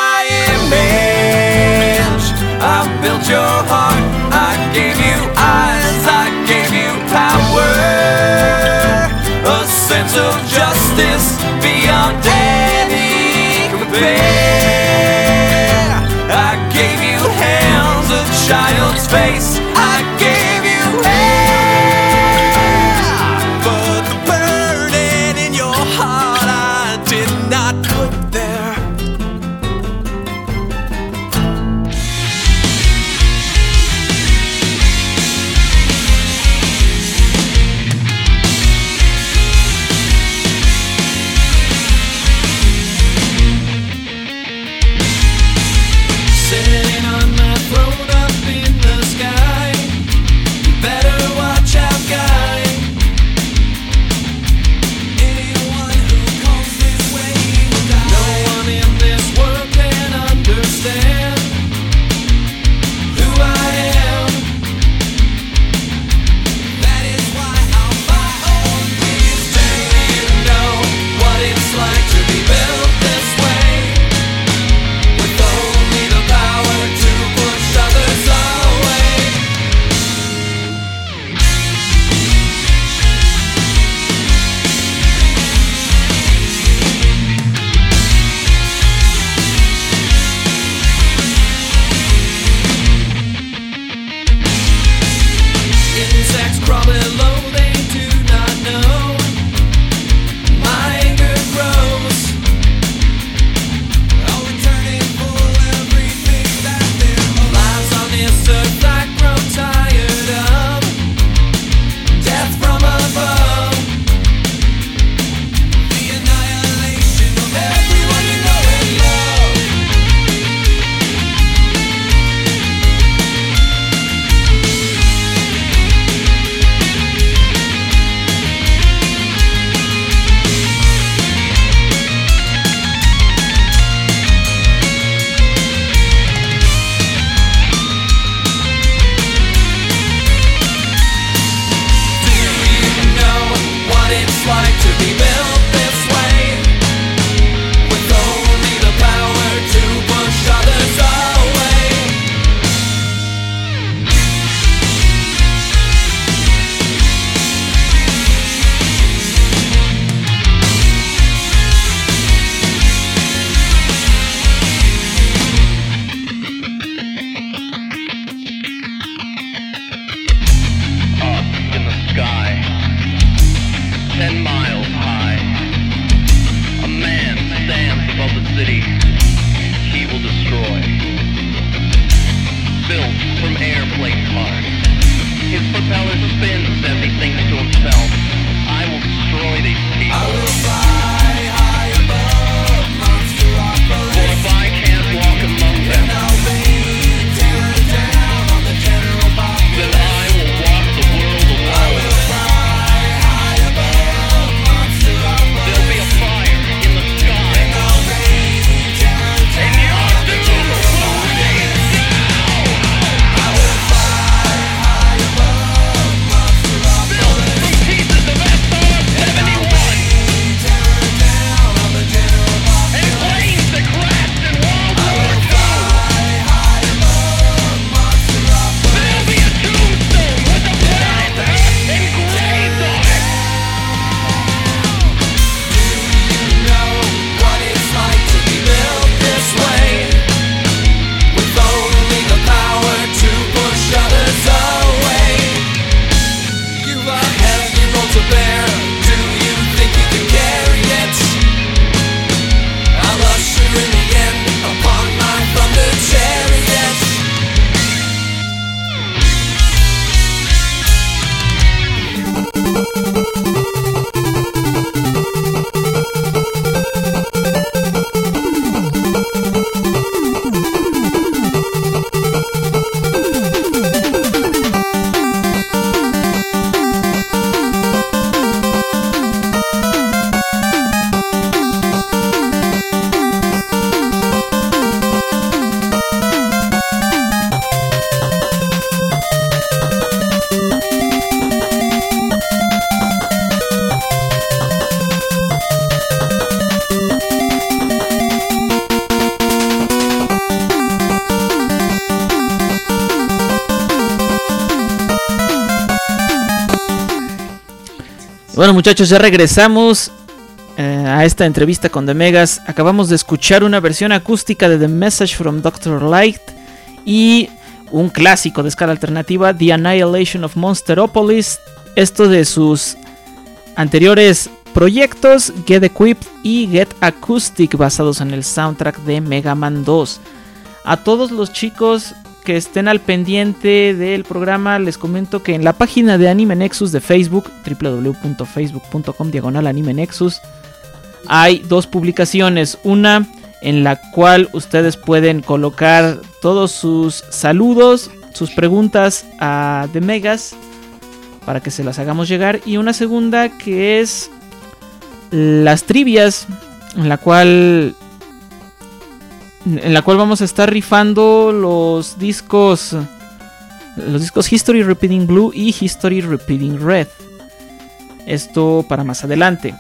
Speaker 3: Bueno, muchachos, ya regresamos a esta entrevista con The Megas. Acabamos de escuchar una versión acústica de The Message from Dr. Light y un clásico de escala alternativa, The Annihilation of Monsteropolis. Esto de sus anteriores proyectos, Get Equipped y Get Acoustic, basados en el soundtrack de Mega Man 2. A todos los chicos que estén al pendiente del programa, les comento que en la página de Anime Nexus de Facebook, www.facebook.com/Anime Nexus, hay dos publicaciones. Una en la cual ustedes pueden colocar todos sus saludos, sus preguntas a The Megas para que se las hagamos llegar, y una segunda que es las trivias, en la cual vamos a estar rifando los discos History Repeating Blue y History Repeating Red. Esto para más adelante.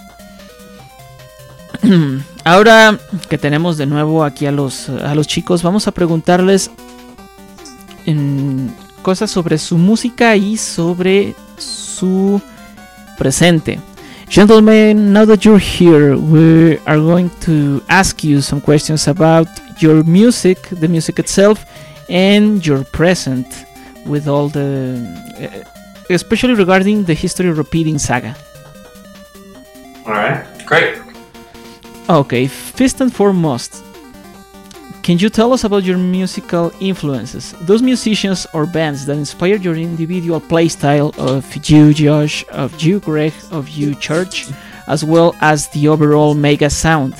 Speaker 3: Ahora que tenemos de nuevo aquí a los chicos, vamos a preguntarles cosas sobre su música y sobre su presente. Gentlemen, now that you're here, we are going to ask you some questions about your music, the music itself, and your present, with all the, especially regarding the History Repeating saga.
Speaker 6: All right.
Speaker 7: Great.
Speaker 3: Okay, first and foremost, can you tell us about your musical influences? Those musicians or bands that inspired your individual playstyle, of you, Josh, of you, Greg, of you, Church, as well as the overall Mega sound?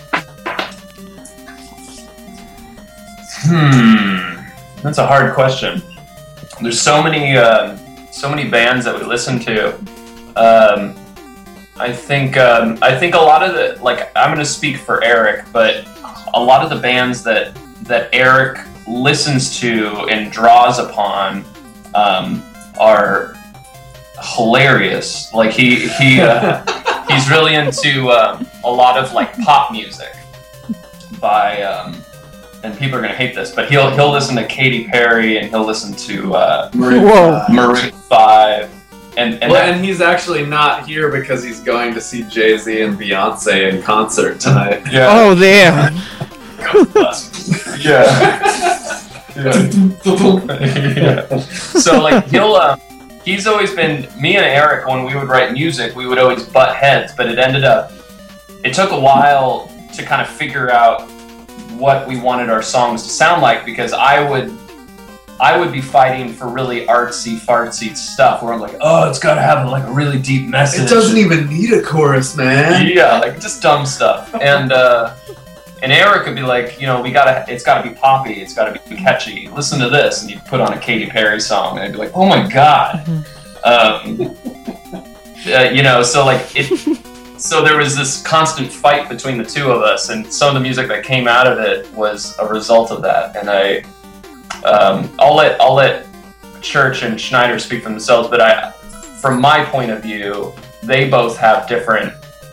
Speaker 7: That's a hard question. There's so many bands that we listen to. I think a lot of the, like, I'm going to speak for Eric, but a lot of the bands that Eric listens to and draws upon are hilarious. Like he's really into a lot of like pop music by and people are gonna hate this, but he'll listen to Katy Perry and he'll listen to Maroon 5. And
Speaker 6: he's actually not here because he's going to see Jay-Z and Beyonce in concert tonight.
Speaker 7: Yeah.
Speaker 3: Oh, damn.
Speaker 7: Yeah. So like he's always been, me and Eric, when we would write music, we would always butt heads, but it took a while to kind of figure out what we wanted our songs to sound like, because I would be fighting for really artsy fartsy stuff where I'm like, oh, it's gotta have like a really deep message.
Speaker 6: It doesn't even need a chorus, man.
Speaker 7: Yeah, like just dumb stuff. And Eric would be like, you know, it's gotta be poppy, it's gotta be catchy. Listen to this, and you'd put on a Katy Perry song, and I'd be like, oh my god. You know, so like so there was this constant fight between the two of us, and some of the music that came out of it was a result of that. And I'll let Church and Schneider speak for themselves, but from my point of view, they both have different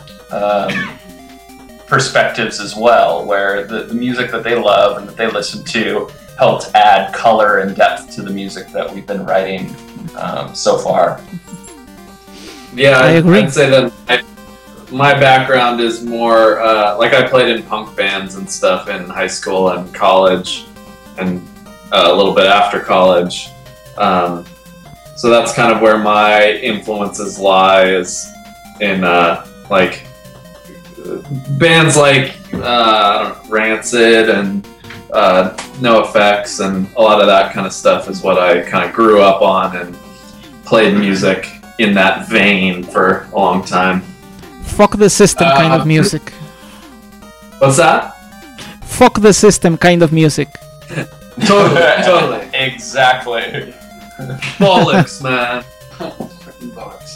Speaker 7: perspectives as well, where the music that they love and that they listen to helped add color and depth to the music that we've been writing so far.
Speaker 6: Yeah,
Speaker 3: I agree.
Speaker 6: I'd say that my background is more like I played in punk bands and stuff in high school and college, and a little bit after college. So that's kind of where my influences lie, is in like bands like Rancid and NoFX, and a lot of that kind of stuff is what I kind of grew up on and played music in that vein for a long time.
Speaker 3: Fuck the system kind of music.
Speaker 6: What's that?
Speaker 3: Fuck the system kind of music.
Speaker 6: Totally.
Speaker 7: Exactly.
Speaker 6: Bollocks, man.
Speaker 5: Freaking bollocks.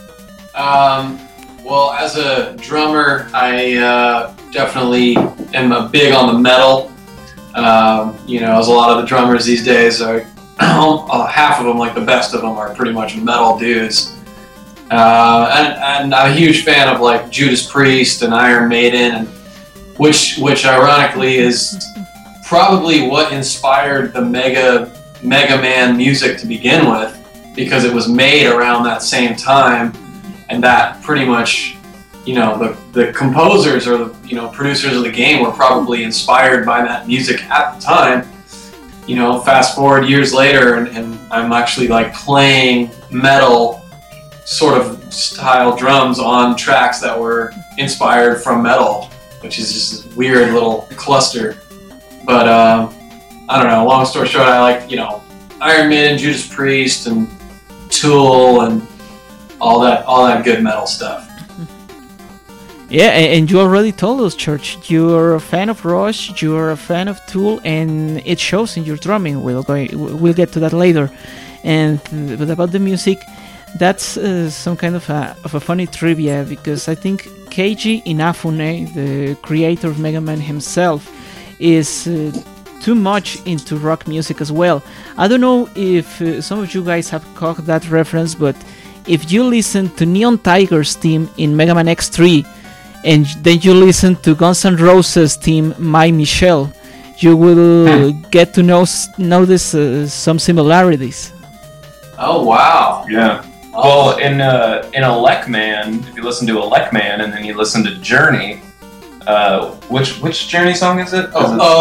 Speaker 5: Well, as a drummer, I definitely am big on the metal. You know, as a lot of the drummers these days are, half of them, like the best of them, are pretty much metal dudes. And I'm a huge fan of like Judas Priest and Iron Maiden, and which ironically is probably what inspired the Mega Man music to begin with, because it was made around that same time. and that pretty much, the composers or the producers of the game were probably inspired by that music at the time. Fast forward years later, and I'm actually like playing metal sort of style drums on tracks that were inspired from metal, which is just this weird little cluster. But I don't know. Long story short, I like Iron Maiden, Judas Priest, and Tool, and all that good metal stuff.
Speaker 3: Yeah, and you already told us, Church, you're a fan of Rush, you're a fan of Tool, and it shows in your drumming. We'll get to that later. But about the music, that's some kind of a funny trivia, because I think Keiji Inafune, the creator of Mega Man himself, is too much into rock music as well. I don't know if some of you guys have caught that reference, but if you listen to Neon Tiger's theme in Mega Man X3, and then you listen to Guns N' Roses' theme My Michelle, you will get to notice some similarities.
Speaker 5: Oh wow!
Speaker 7: Yeah. Well, in Elecman, if you listen to Elecman and then you listen to Journey, which Journey song is it?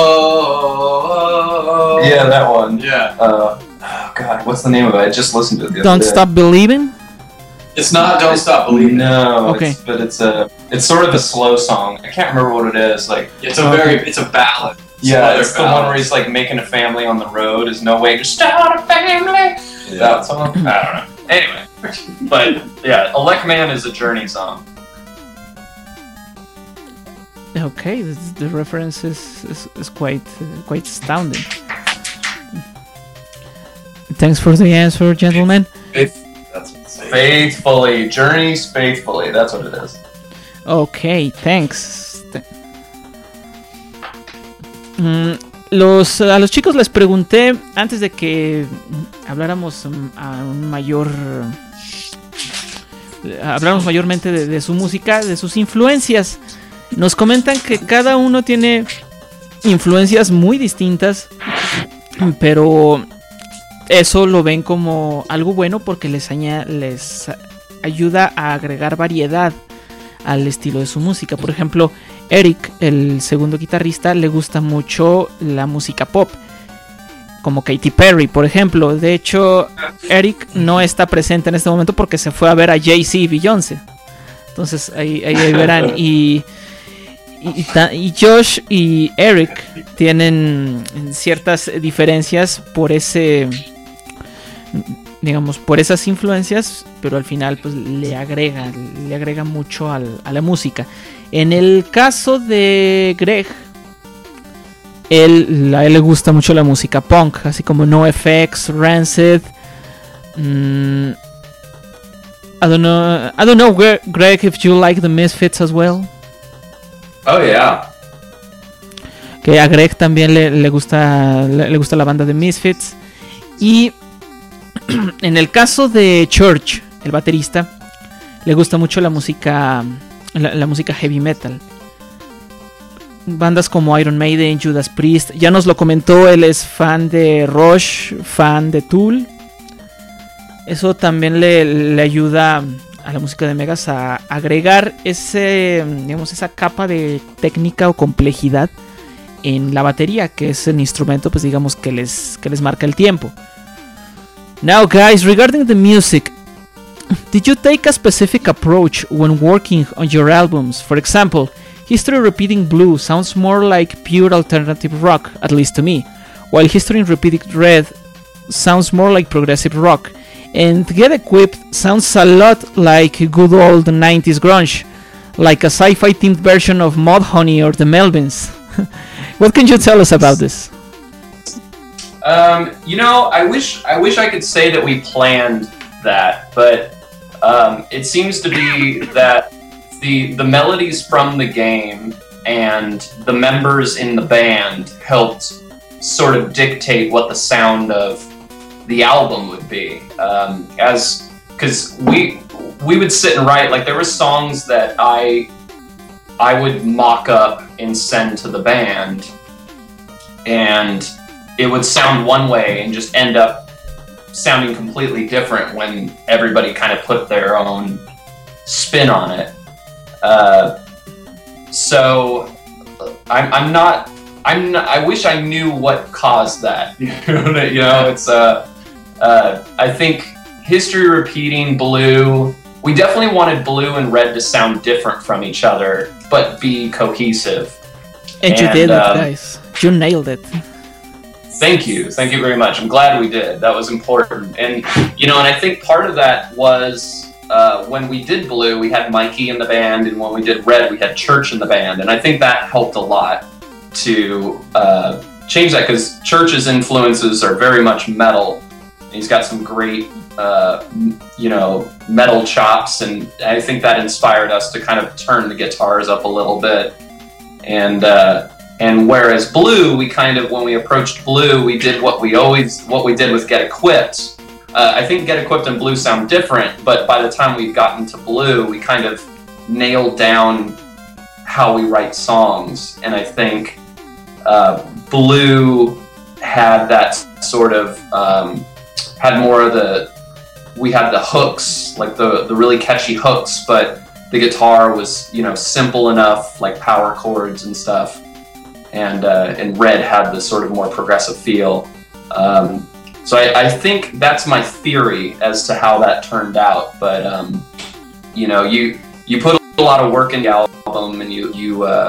Speaker 7: Yeah, that one.
Speaker 5: Yeah.
Speaker 7: Oh God, what's the name of it? I just listened to it.
Speaker 3: Don't Stop Believing?
Speaker 5: It's not Don't Stop Believing.
Speaker 7: No.
Speaker 3: Okay.
Speaker 7: It's sort of a slow song. I can't remember what it is. Like
Speaker 5: it's a ballad.
Speaker 7: Yeah, it's the one where he's like making a family on the road. There's no way to start a family. Yeah. That song? I don't know. Anyway, but yeah, Elecman is a Journey song.
Speaker 3: Okay, the reference is quite astounding. Thanks for the answer, gentlemen.
Speaker 7: That's what it's saying. Faithfully, Journeys Faithfully. That's what it is.
Speaker 3: Okay, thanks. A los chicos les pregunté antes de que habláramos habláramos mayormente de su música, de sus influencias. Nos comentan que cada uno tiene influencias muy distintas, pero eso lo ven como algo bueno porque les ayuda a agregar variedad al estilo de su música. Por ejemplo, Eric, el segundo guitarrista, le gusta mucho la música pop, como Katy Perry, por ejemplo. De hecho, Eric no está presente en este momento porque se fue a ver a Jay-Z y Beyoncé. Entonces ahí verán. Y Josh y Eric tienen ciertas diferencias por por esas influencias, pero al final pues le agrega mucho a la música. En el caso de Greg, a él le gusta mucho la música punk, así como NoFX, Rancid. I don't know, Greg, if you like the Misfits as well.
Speaker 6: Oh yeah.
Speaker 3: Que a Greg también le gusta la banda de Misfits. Y en el caso de Church, el baterista, le gusta mucho la música heavy metal. Bandas como Iron Maiden, Judas Priest. Ya nos lo comentó, él es fan de Rush, fan de Tool. Eso también le ayuda a la música de Megas a agregar esa capa de técnica o complejidad en la batería, que es el instrumento pues digamos que les marca el tiempo. Now guys, regarding the music, did you take a specific approach when working on your albums? For example, History Repeating Blue sounds more like pure alternative rock, at least to me, while History Repeating Red sounds more like progressive rock, and Get Equipped sounds a lot like good old 90s grunge, like a sci-fi themed version of Mudhoney or the Melvins. What can you tell us about this?
Speaker 7: I wish I could say that we planned that, but it seems to be that the melodies from the game and the members in the band helped sort of dictate what the sound of the album would be. Because we would sit and write, like there were songs that I would mock up and send to the band, and it would sound one way and just end up sounding completely different when everybody kind of put their own spin on it. So I'm not. I wish I knew what caused that. It's. I think history repeating Blue. We definitely wanted Blue and Red to sound different from each other, but be cohesive.
Speaker 3: And you did it, guys. You nailed it.
Speaker 7: Thank you very much. I'm glad we did. That was important, and and I think part of that was when we did Blue, we had Mikey in the band, and when we did Red, we had Church in the band, and I think that helped a lot to change that because Church's influences are very much metal. He's got some great, metal chops, and I think that inspired us to kind of turn the guitars up a little bit, and whereas Blue, we kind of, when we approached Blue, we did what we did with Get Equipped. I think Get Equipped and Blue sound different, but by the time we'd gotten to Blue, we kind of nailed down how we write songs, and I think Blue had that sort of, had more of we had the hooks, like the really catchy hooks, but the guitar was, simple enough, like power chords and stuff. And Red had this sort of more progressive feel. So I think that's my theory as to how that turned out. But you put a lot of work in the album, and you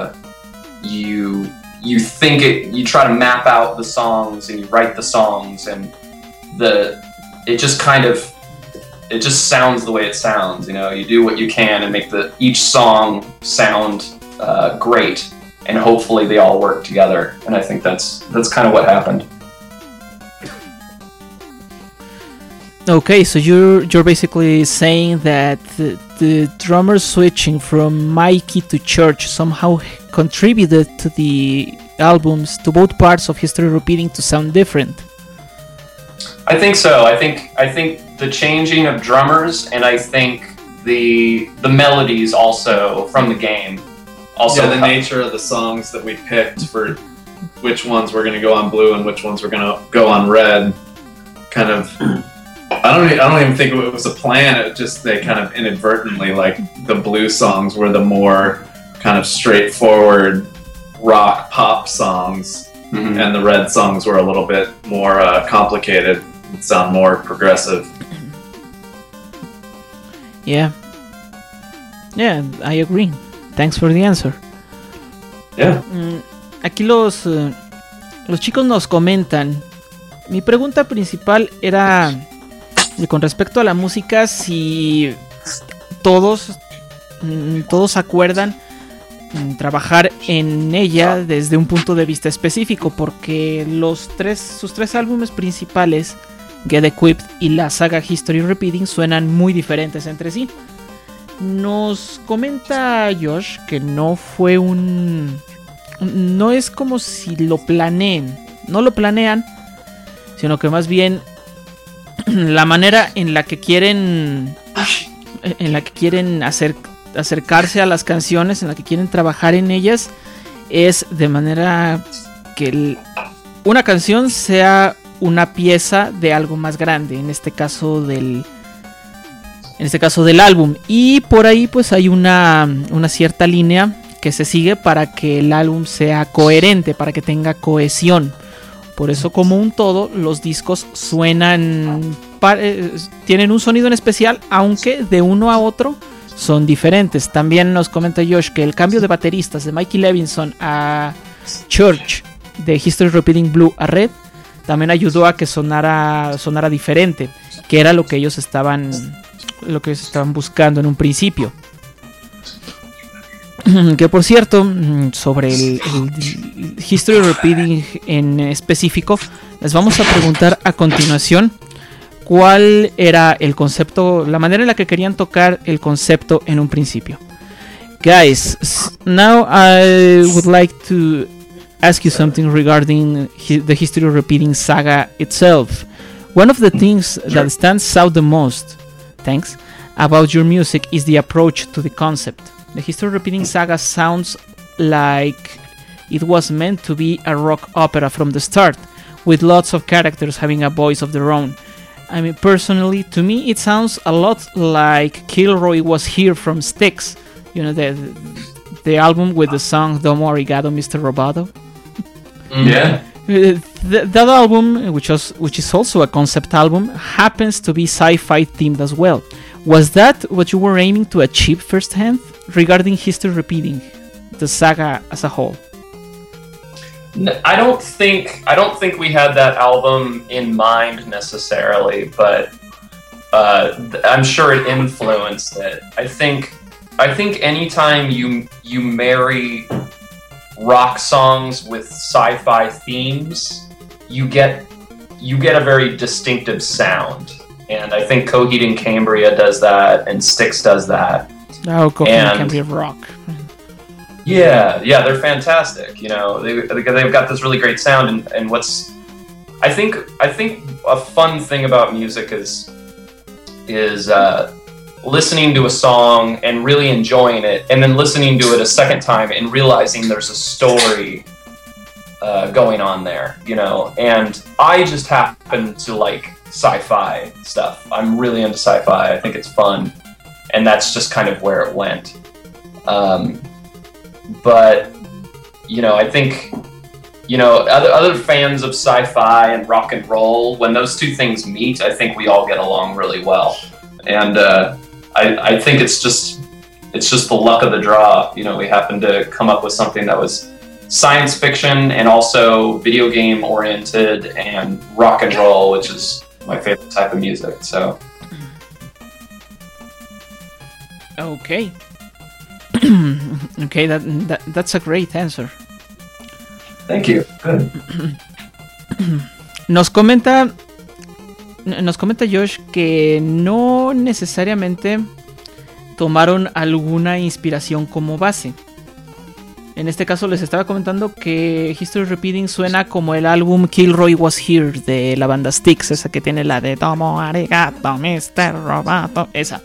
Speaker 7: think it. You try to map out the songs, and you write the songs, and it just sounds the way it sounds. You do what you can and make each song sound great. And hopefully they all work together, and I think that's kind of what happened.
Speaker 3: Okay, so you're basically saying that the drummer switching from Mikey to Church somehow contributed to the albums, to both parts of History Repeating, to sound different.
Speaker 7: I think so. I think the changing of drummers, and I think the melodies also from the game. Also,
Speaker 6: the nature of the songs that we picked for which ones were going to go on Blue and which ones were going to go on Red, kind of. I don't even think it was a plan. It just they kind of inadvertently, like the Blue songs were the more kind of straightforward rock pop songs, and the Red songs were a little bit more complicated and sound more progressive.
Speaker 3: Yeah, I agree. Thanks for the answer.
Speaker 7: Yeah.
Speaker 3: Aquí los chicos nos comentan. Mi pregunta principal era con respecto a la música, si todos acuerdan trabajar en ella desde un punto de vista específico, porque sus tres álbumes principales, Get Equipped y la saga History Repeating, suenan muy diferentes entre sí. Nos comenta Josh que no es como si lo planeen, no lo planean, sino que más bien la manera en la que quieren acercarse a las canciones, en la que quieren trabajar en ellas, es de manera que una canción sea una pieza de algo más grande, en este caso del álbum, y por ahí pues hay una cierta línea que se sigue para que el álbum sea coherente, para que tenga cohesión. Por eso, como un todo, los discos suenan, tienen un sonido en especial, aunque de uno a otro son diferentes. También nos comenta Josh que el cambio de bateristas de Mikey Levinson a Church, de History Repeating Blue a Red, también ayudó a que sonara diferente, que era lo que ellos estaban buscando en un principio. Que por cierto, sobre el History Repeating en específico, les vamos a preguntar a continuación cuál era el concepto, la manera en la que querían tocar el concepto en un principio. Guys, now I would like to ask you something regarding the History Repeating saga itself. One of the things that stands out the most, thanks, about your music is the approach to the concept. The History Repeating saga sounds like it was meant to be a rock opera from the start, with lots of characters having a voice of their own. I mean, personally, to me, it sounds a lot like Kilroy Was Here from Styx. You know, the album with the song Domo Arigato, Mr. Roboto.
Speaker 6: Yeah.
Speaker 3: That album, which is also a concept album, happens to be sci-fi themed as well. Was that what you were aiming to achieve firsthand regarding history repeating, the saga as a whole?
Speaker 7: I don't think we had that album in mind necessarily, but I'm sure it influenced it. I think anytime you marry rock songs with sci-fi themes, you get a very distinctive sound, and I think Coheed and Cambria does that, and Styx does that.
Speaker 3: Oh, Coheed and Cambria rock.
Speaker 7: Yeah, they're fantastic. You know, they've got this really great sound, and what's I think a fun thing about music is listening to a song and really enjoying it, and then listening to it a second time and realizing there's a story going on there. You know, and I just happen to like sci-fi stuff. I'm really into sci-fi. I think it's fun, and that's just kind of where it went. But, you know, I think, you know, other fans of sci-fi and rock and roll, when those two things meet, I think we all get along really well. And I think it's just the luck of the draw. You know, we happened to come up with something that was science fiction and also video game oriented and rock and roll, which is my favorite type of music. So.
Speaker 3: Okay. Okay, that's a great answer.
Speaker 7: Thank you. Good.
Speaker 3: Nos comenta Josh que no necesariamente tomaron alguna inspiración como base. En este caso les estaba comentando que History Repeating suena como el álbum Kilroy Was Here de la banda Styx, esa que tiene la de Domo Arigato, Mr. Roboto, esa.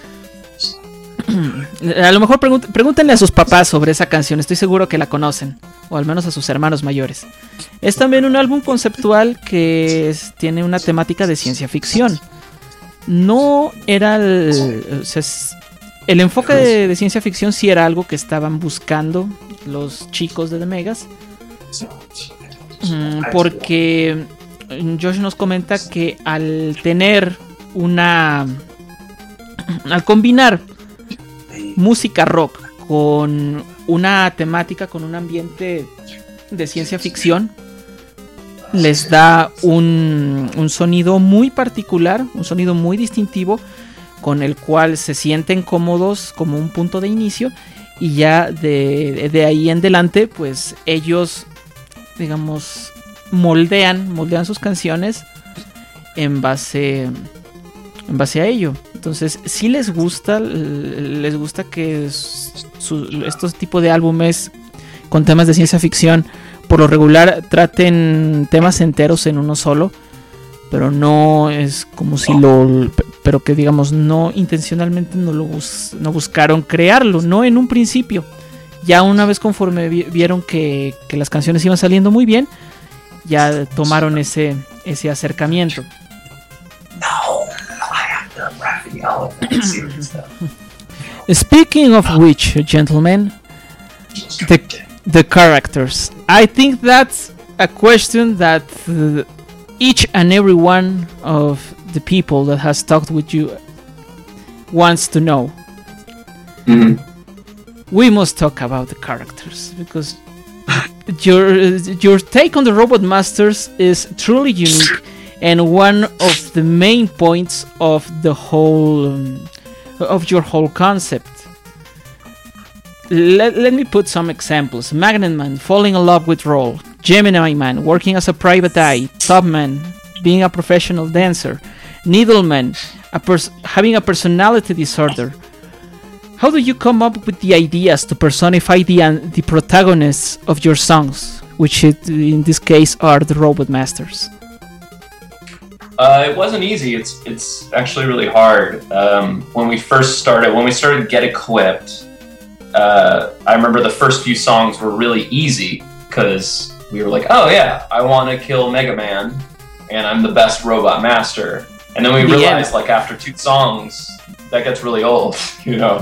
Speaker 3: A lo mejor pregúntenle a sus papás sobre esa canción, estoy seguro que la conocen, o al menos a sus hermanos mayores. Es también un álbum conceptual que tiene una temática de ciencia ficción. No era el enfoque de ciencia ficción, sí era algo que estaban buscando los chicos de The Megas, porque Josh nos comenta que al combinar música rock con una temática, con un ambiente de ciencia ficción, les da un sonido muy particular, un sonido muy distintivo, con el cual se sienten cómodos como un punto de inicio, y ya de ahí en adelante pues ellos, digamos, moldean sus canciones en base a ello. Entonces, si les gusta que estos tipos de álbumes con temas de ciencia ficción por lo regular traten temas enteros en uno solo, pero no es como si pero que digamos no intencionalmente no buscaron crearlo, no en un principio. Ya una vez conforme vieron que las canciones iban saliendo muy bien, ya tomaron ese acercamiento. Speaking of which, gentlemen, the characters. I think that's a question that each and every one of the people that has talked with you wants to know.
Speaker 6: Mm-hmm.
Speaker 3: We must talk about the characters, because your take on the Robot Masters is truly unique and one of the main points of the whole of your whole concept. Let me put some examples. Magnet Man falling in love with Roll, Gemini Man working as a private eye, Topman being a professional dancer, Needleman having a personality disorder. How do you come up with the ideas to personify the protagonists of your songs, which in this case are the Robot Masters?
Speaker 7: It wasn't easy. It's actually really hard. When we started Get Equipped, I remember the first few songs were really easy because we were like, oh yeah, I want to kill Mega Man, and I'm the best Robot Master. And then we
Speaker 3: The
Speaker 7: realized, like, after 2 songs, that gets really old, you know?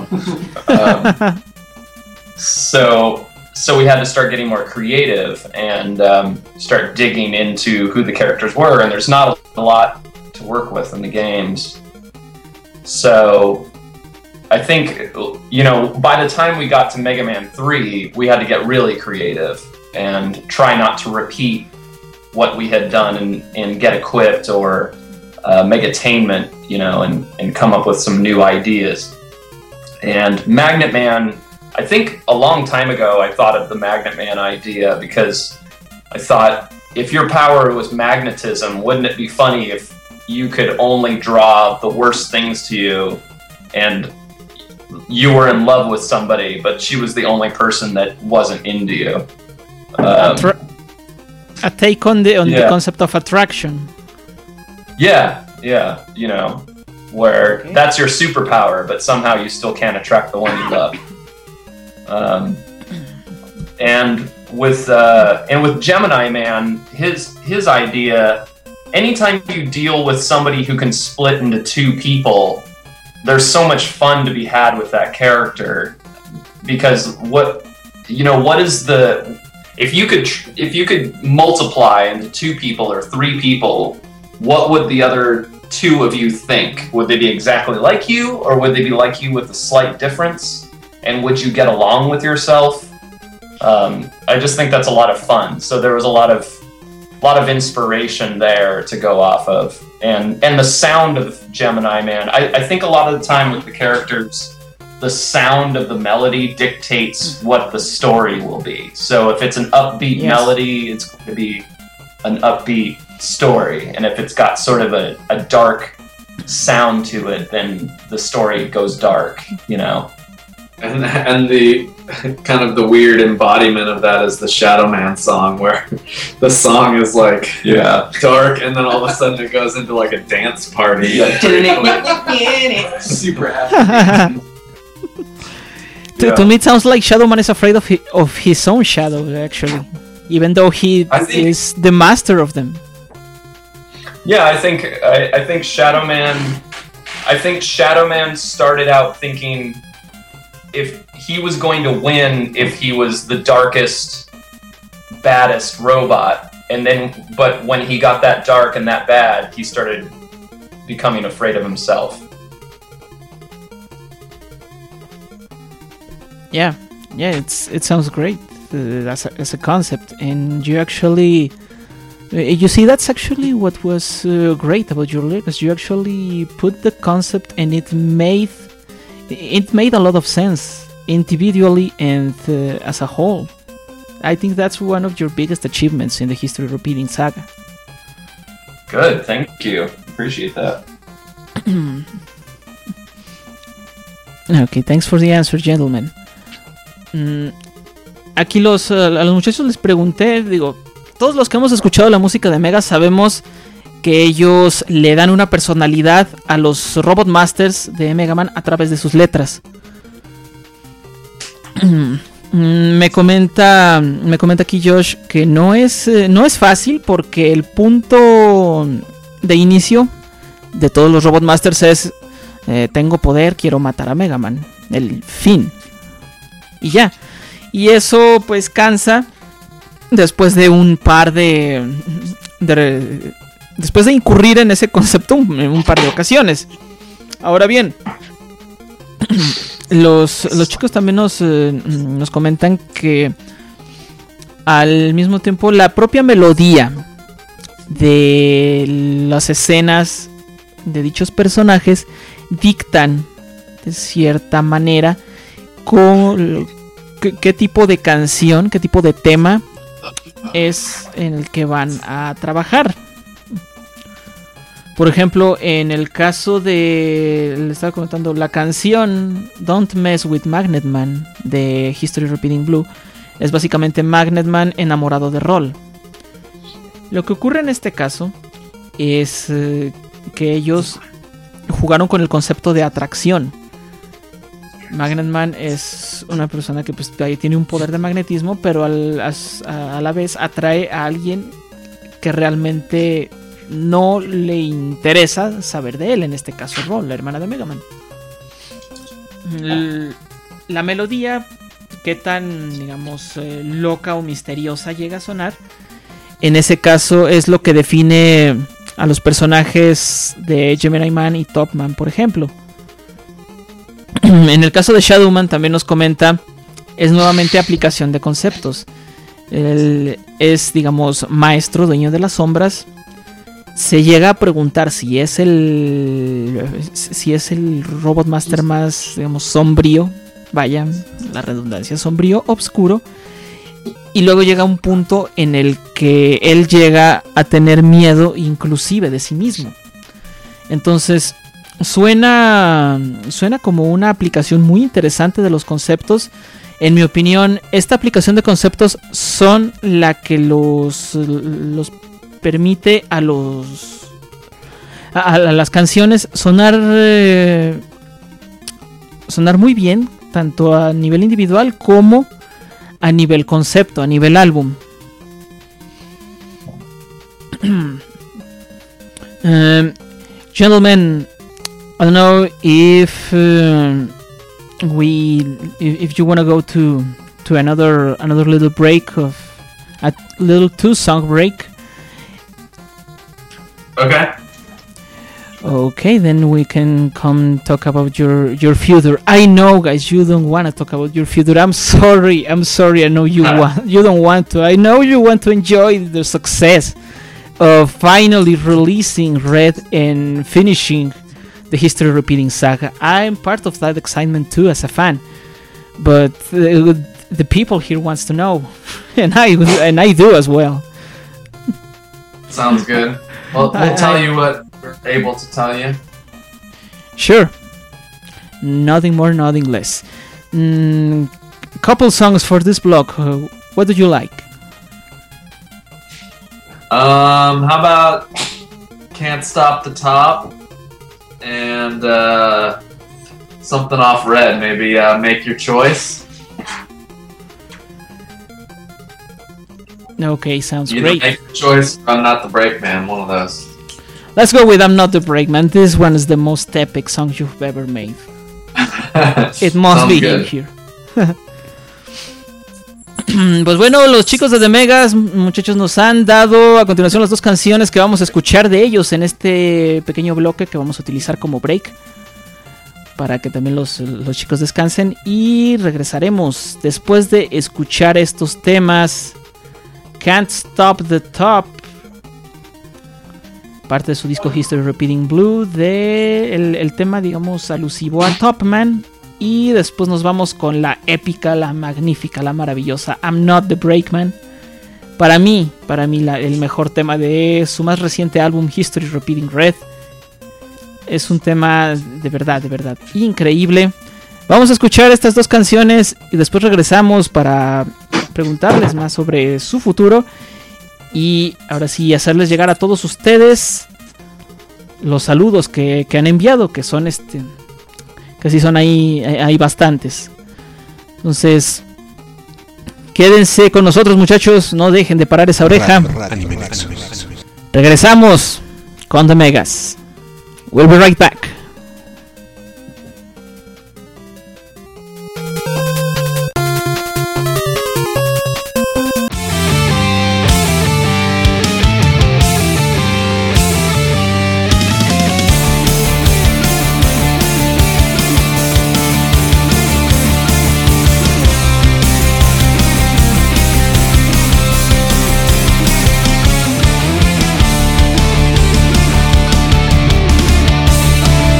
Speaker 7: So we had to start getting more creative and start digging into who the characters were, and there's not a lot to work with in the games. So I think, you know, by the time we got to Mega Man 3, we had to get really creative and try not to repeat what we had done in Get Equipped or Megatainment, you know, and come up with some new ideas. And Magnet Man, I think a long time ago I thought of the Magnet Man idea because I thought, if your power was magnetism, wouldn't it be funny if you could only draw the worst things to you and you were in love with somebody, but she was the only person that wasn't into you.
Speaker 3: A take on the concept of attraction.
Speaker 7: Yeah, you know, where that's your superpower, but somehow you still can't attract the one you love. And with Gemini Man, his idea, anytime you deal with somebody who can split into 2 people, there's so much fun to be had with that character, because if you could multiply into 2 people or 3 people, what would the other 2 of you think? Would they be exactly like you, or would they be like you with a slight difference? And would you get along with yourself? I just think that's a lot of fun. So there was a lot of inspiration there to go off of. And the sound of Gemini Man, I think a lot of the time with the characters, the sound of the melody dictates what the story will be. So if it's an upbeat melody, it's going to be an upbeat story. And if it's got sort of a dark sound to it, then the story goes dark, you know?
Speaker 6: And the kind of the weird embodiment of that is the Shadow Man song, where the song is like dark, and then all of a sudden it goes into like a dance party. Super happy.
Speaker 3: To me, it sounds like Shadow Man is afraid of his own shadow, actually, even though he is the master of them.
Speaker 7: Yeah, I think Shadow Man. I think Shadow Man started out thinking if he was going to win if he was the darkest, baddest robot, but when he got that dark and that bad, he started becoming afraid of himself.
Speaker 3: Yeah, it sounds great as a concept, and you actually, you see, that's actually what was great about your lyrics. You actually put the concept, and it made a lot of sense individually and as a whole. I think that's one of your biggest achievements in the History Repeating saga.
Speaker 7: Good, thank you. Appreciate that.
Speaker 3: Okay, thanks for the answer, gentlemen. Aquí a los muchachos les pregunté, digo, todos los que hemos escuchado la música de Mega sabemos que ellos le dan una personalidad a los Robot Masters de Mega Man a través de sus letras. Me comenta aquí Josh que no es fácil, porque el punto de inicio de todos los Robot Masters es tengo poder, quiero matar a Mega Man, el fin, y ya. Y eso pues cansa después de un par después de incurrir en ese concepto en un par de ocasiones. Ahora bien, los chicos también nos comentan que al mismo tiempo la propia melodía de las escenas de dichos personajes dictan de cierta manera qué tipo de canción, qué tipo de tema es en el que van a trabajar. Por ejemplo, en el caso le estaba comentando, la canción Don't Mess With Magnet Man de History Repeating Blue es básicamente Magnet Man enamorado de Roll. Lo que ocurre en este caso es que ellos jugaron con el concepto de atracción. Magnet Man es una persona que pues tiene un poder de magnetismo, pero a la vez atrae a alguien que realmente no le interesa saber de él, en este caso Ron, la hermana de Mega Man. La melodía, qué tan, digamos, loca o misteriosa llega a sonar, en ese caso es lo que define a los personajes de Gemini Man y Top Man, por ejemplo. En el caso de Shadow Man también nos comenta, es nuevamente aplicación de conceptos. Él es, digamos, maestro, dueño de las sombras. Se llega a preguntar si es el Robot Master más, digamos, sombrío. Vaya, la redundancia, sombrío, oscuro. Y luego llega un punto en el que él llega a tener miedo inclusive de sí mismo. Entonces suena como una aplicación muy interesante de los conceptos. En mi opinión, esta aplicación de conceptos son la que los permite a las canciones sonar muy bien, tanto a nivel individual como a nivel concepto, a nivel álbum. Gentlemen, I don't know if you want to go to another little break, of a little 2-song break. Okay, then we can come talk about your future. I know, guys, you don't want to talk about your future. I'm sorry. I know you don't want to. I know you want to enjoy the success of finally releasing Red and finishing the History Repeating Saga. I'm part of that excitement too as a fan, but the people here wants to know, and I do as well.
Speaker 6: Sounds good. Well, we'll tell you what we're able to tell you.
Speaker 3: Sure. Nothing more, nothing less. Couple songs for this block. What do you like?
Speaker 6: How about Can't Stop the Top and something off Red, maybe Make Your Choice.
Speaker 3: Okay, sounds
Speaker 6: Either
Speaker 3: great.
Speaker 6: Make Your Choice or I'm Not the Brakeman, one of those.
Speaker 3: Let's go with I'm Not the Brakeman. This one is the most epic song you've ever made. It must be in here. Pues bueno, los chicos de The Megas, muchachos, nos han dado a continuación las dos canciones que vamos a escuchar de ellos en este pequeño bloque que vamos a utilizar como break, para que también los chicos descansen, y regresaremos después de escuchar estos temas. Can't Stop the Top, parte de su disco History Repeating Blue, el tema, digamos, alusivo a Top Man. Y después nos vamos con la épica, la magnífica, la maravillosa I'm Not the Brakeman. Para mí el mejor tema de su más reciente álbum History Repeating Red. Es un tema de verdad increíble. Vamos a escuchar estas dos canciones y después regresamos para preguntarles más sobre su futuro. Y ahora sí, hacerles llegar a todos ustedes los saludos que han enviado, que son que sí son hay bastantes. Entonces, quédense con nosotros, muchachos, no dejen de parar esa oreja. Regresamos con The Megas. We'll be right back.
Speaker 8: Can't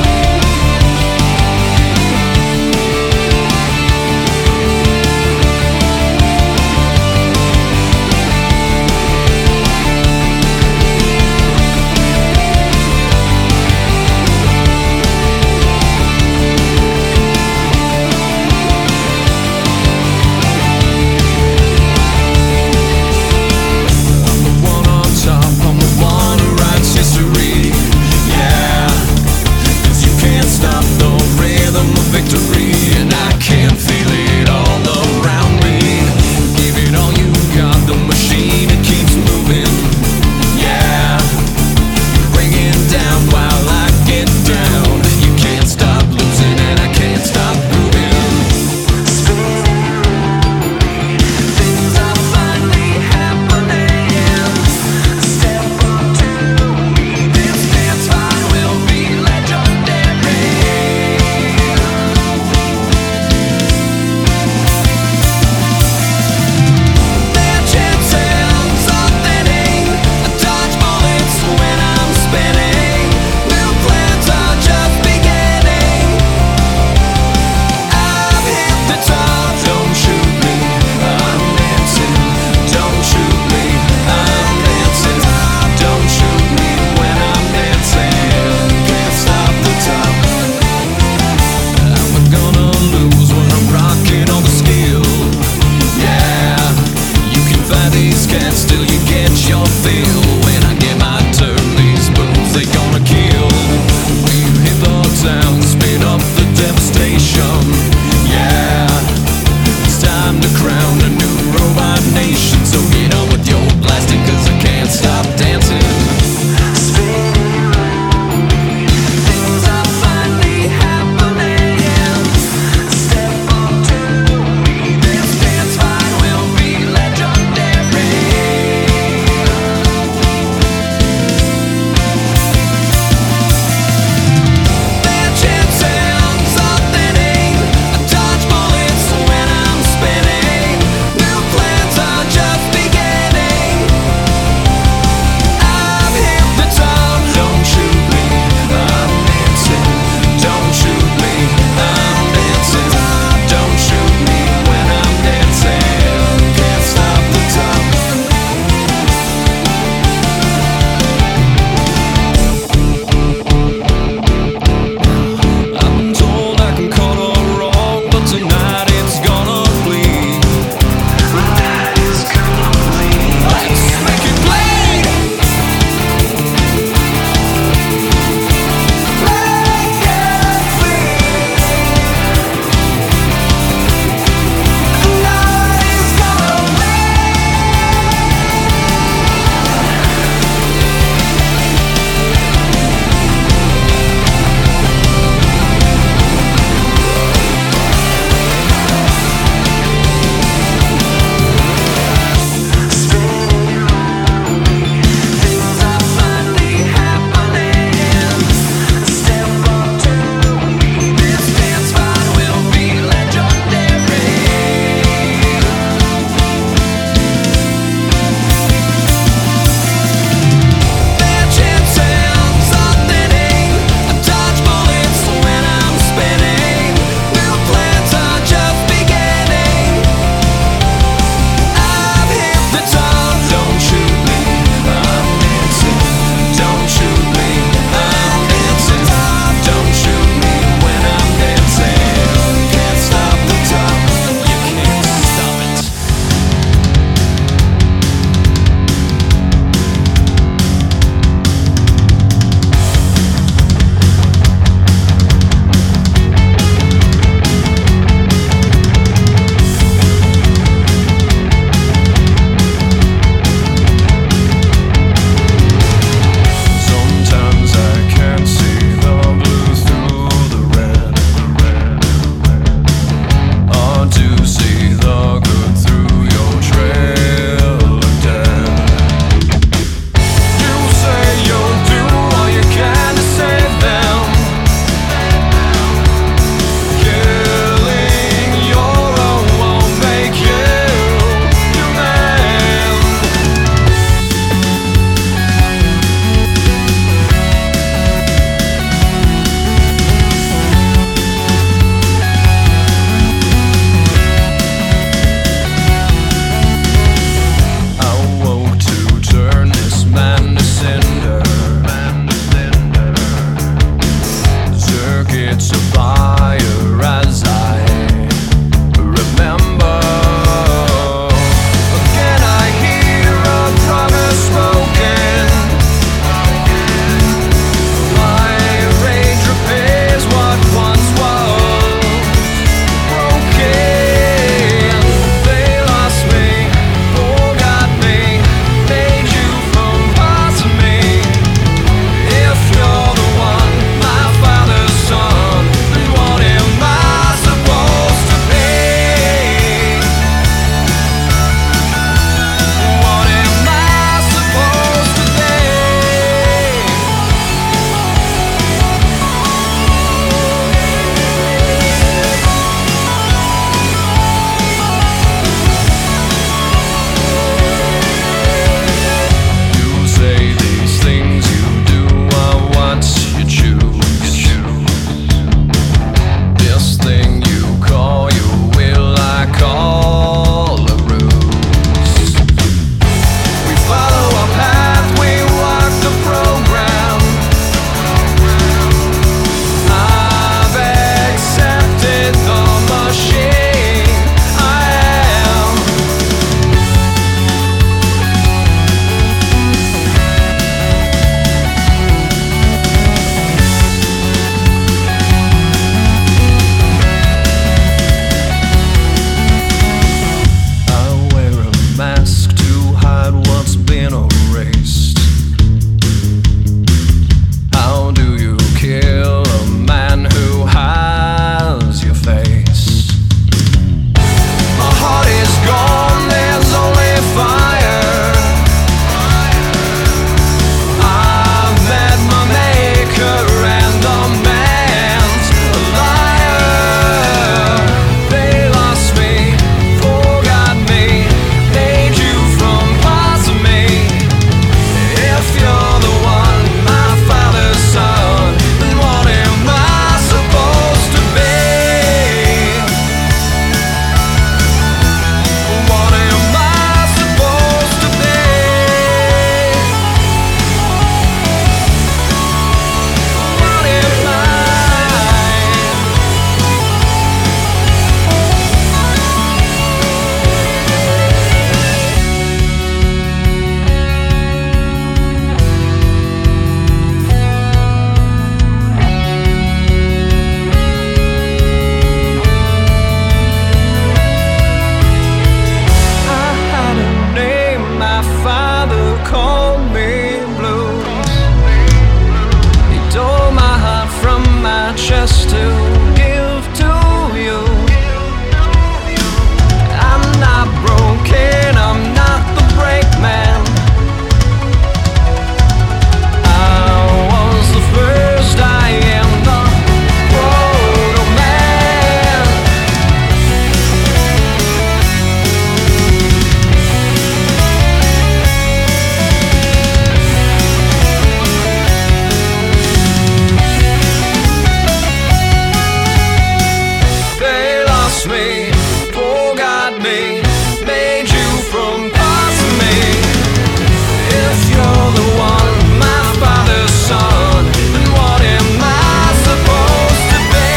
Speaker 8: me, forgot me, made you from parts of me. If you're the one, my father's son, then what am I supposed to be?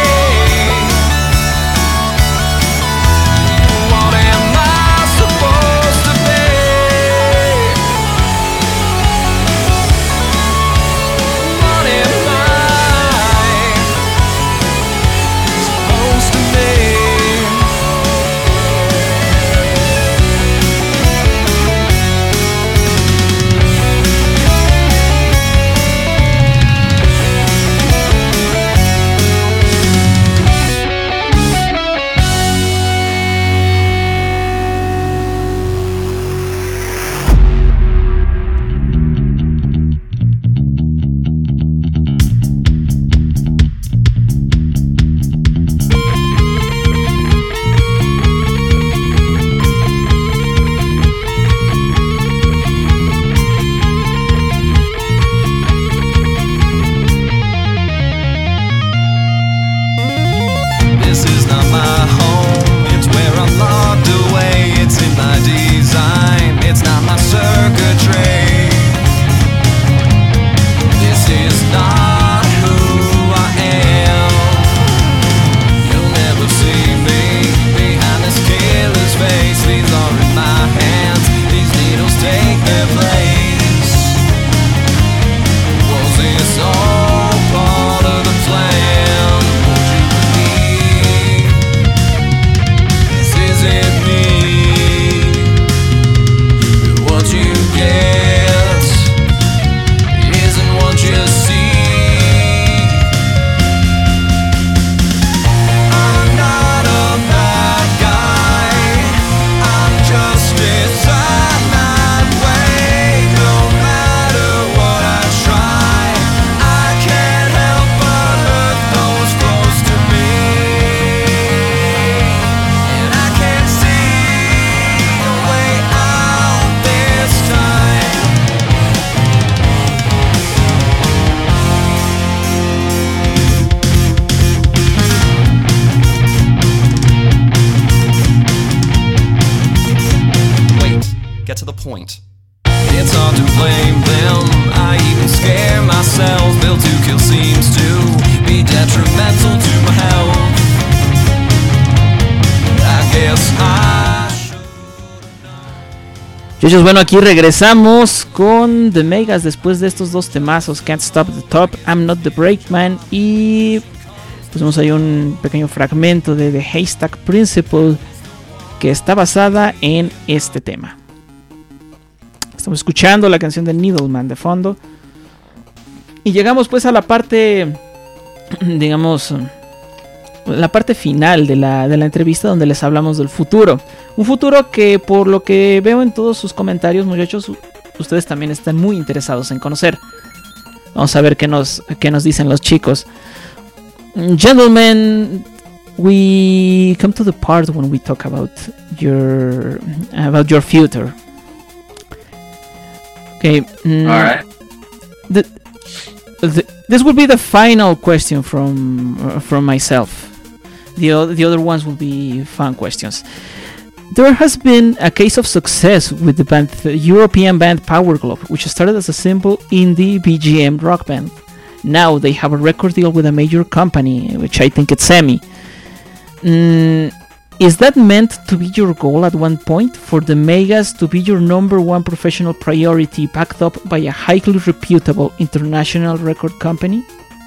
Speaker 8: What am I supposed to be? What am I supposed to be? This is not my home, it's where I'm locked away. It's in my design, it's not my circuitry. This is not who I am. You'll never see me behind this killer's face. These are in my hands, these needles take their place. Was this all part of the plan? Won't you believe this isn't me? What you get isn't what you see. I'm not a bad guy, I'm just designed that way. No matter what I try, I can't help but hurt those close to me. And I can't see a way out this time.
Speaker 2: Wait, get to the point.
Speaker 8: It's hard to blame them. I even scare myself. Bill to kill seems to be detrimental to my health. I guess I should.
Speaker 3: Muchachos, bueno, aquí regresamos con The Megas después de estos dos temazos, Can't Stop the Top, I'm Not the Brakeman, y pusimos ahí un pequeño fragmento de The Haystack Principle que está basada en este tema. Estamos escuchando la canción de Needleman de fondo y llegamos pues a la parte, digamos, la parte final de la entrevista, donde les hablamos del futuro. Un futuro que, por lo que veo en todos sus comentarios, muchachos, ustedes también están muy interesados en conocer. Vamos a ver qué nos dicen los chicos. Gentlemen, we come to the part when we talk about your future. Okay.
Speaker 6: All right.
Speaker 3: This will be the final question from myself. The other ones will be fun questions. There has been a case of success with the European band Power Glove, which started as a simple indie BGM rock band. Now they have a record deal with a major company, which I think it's EMI. Is that meant to be your goal at one point, for the Megas to be your number one professional priority, backed up by a highly reputable international record company?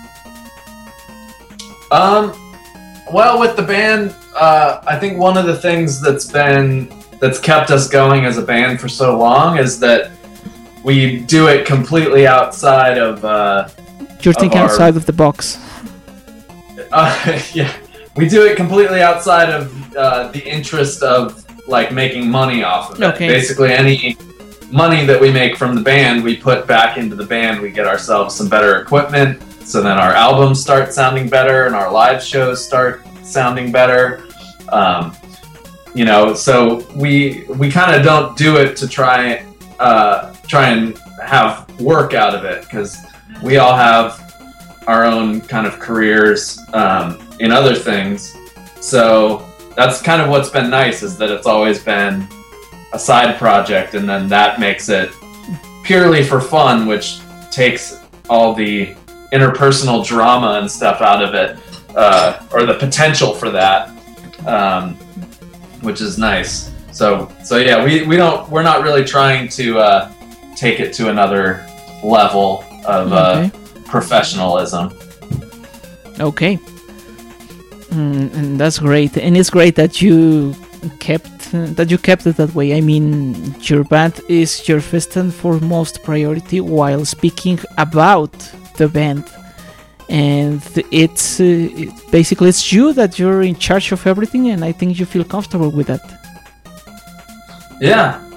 Speaker 6: Well, with the band, I think one of the things that's kept us going as a band for so long is that we do it completely outside of.
Speaker 3: You're thinking outside of the box.
Speaker 6: Yeah, we do it completely outside of the interest of like making money off of it.
Speaker 3: Okay.
Speaker 6: Basically, any money that we make from the band, we put back into the band. We get ourselves some better equipment, so then our albums start sounding better and our live shows start sounding better. You know, so we kind of don't do it to try and have work out of it, because we all have our own kind of careers in other things. So that's kind of what's been nice, is that it's always been a side project, and then that makes it purely for fun, which takes all the interpersonal drama and stuff out of it, or the potential for that, which is nice. So yeah, we're not really trying to take it to another level of professional-ism.
Speaker 3: Okay. And that's great, and it's great that you kept it that way. I mean, your band is your first and foremost priority while speaking about the band, and it's basically it's you that you're in charge of everything, and I think you feel comfortable with that.
Speaker 6: Yeah,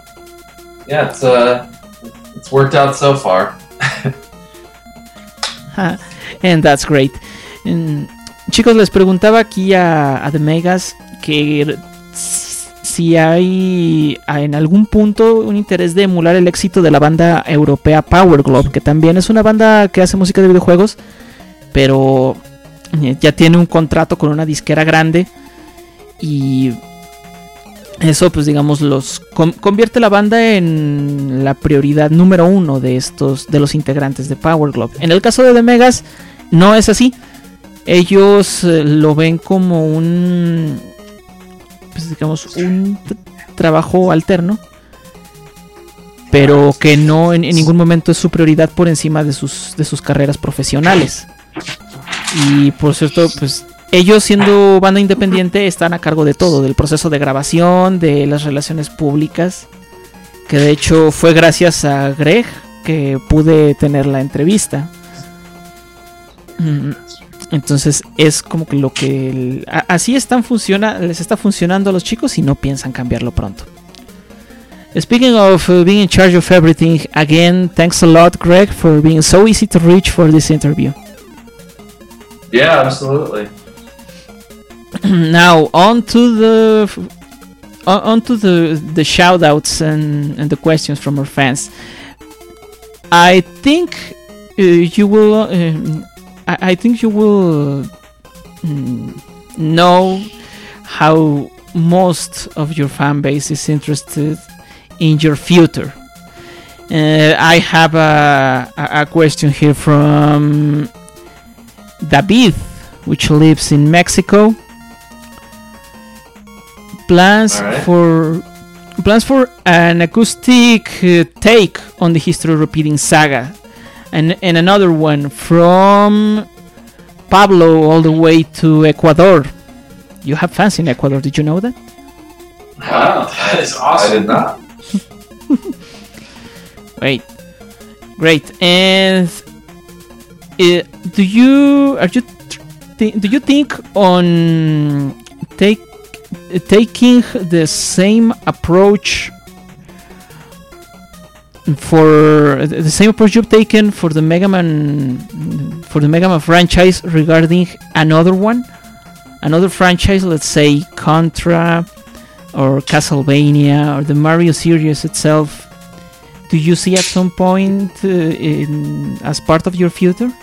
Speaker 6: it's worked out so far.
Speaker 3: And that's great. Chicos, les preguntaba aquí a The Megas que si hay en algún punto un interés de emular el éxito de la banda europea Power Glove, que también es una banda que hace música de videojuegos, pero ya tiene un contrato con una disquera grande, y eso, pues digamos, los convierte la banda en la prioridad número 1 de los integrantes de Power Glove. En el caso de The Megas no es así. Ellos lo ven como un trabajo alterno, pero que no en ningún momento es su prioridad por encima de sus carreras profesionales. Y por cierto, pues ellos, siendo banda independiente, están a cargo de todo, del proceso de grabación, de las relaciones públicas, que de hecho fue gracias a Greg que pude tener la entrevista. Entonces es como que lo que así les está funcionando a los chicos y no piensan cambiarlo pronto. Speaking of being in charge of everything, again, thanks a lot, Greg, for being so easy to reach for this interview.
Speaker 6: Yeah, absolutely.
Speaker 3: Now on to the shout outs and the questions from our fans. I think you will know how most of your fan base is interested in your future. I have a question here from David, which lives in Mexico. Plans for an acoustic take on the History Repeating saga. And another one from Pablo, all the way to Ecuador. You have fans in Ecuador, did you know that?
Speaker 5: Wow, that is awesome.
Speaker 6: I did not.
Speaker 3: Great. And do you think on taking the same approach you've taken for the Mega Man franchise regarding another franchise, let's say Contra or Castlevania or the Mario series itself? Do you see at some point as part of your future?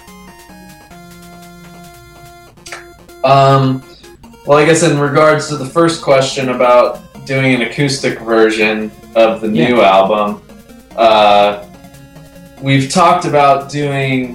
Speaker 6: Well, I guess in regards to the first question about doing an acoustic version of the new album, we've talked about doing,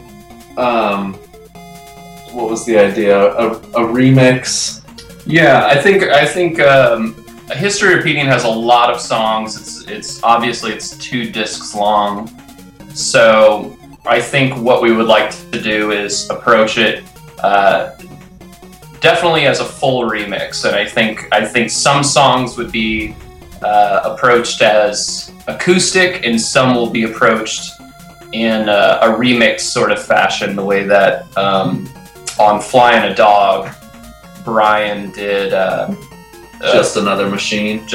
Speaker 6: what was the idea? A remix?
Speaker 7: Yeah, I think History Repeating has a lot of songs. It's obviously it's 2 discs long, so I think what we would like to do is approach it definitely as a full remix, and I think some songs would be approached as acoustic, and some will be approached in a remix sort of fashion, the way that on Flying a Dog, Brian did
Speaker 6: Just Another Machine.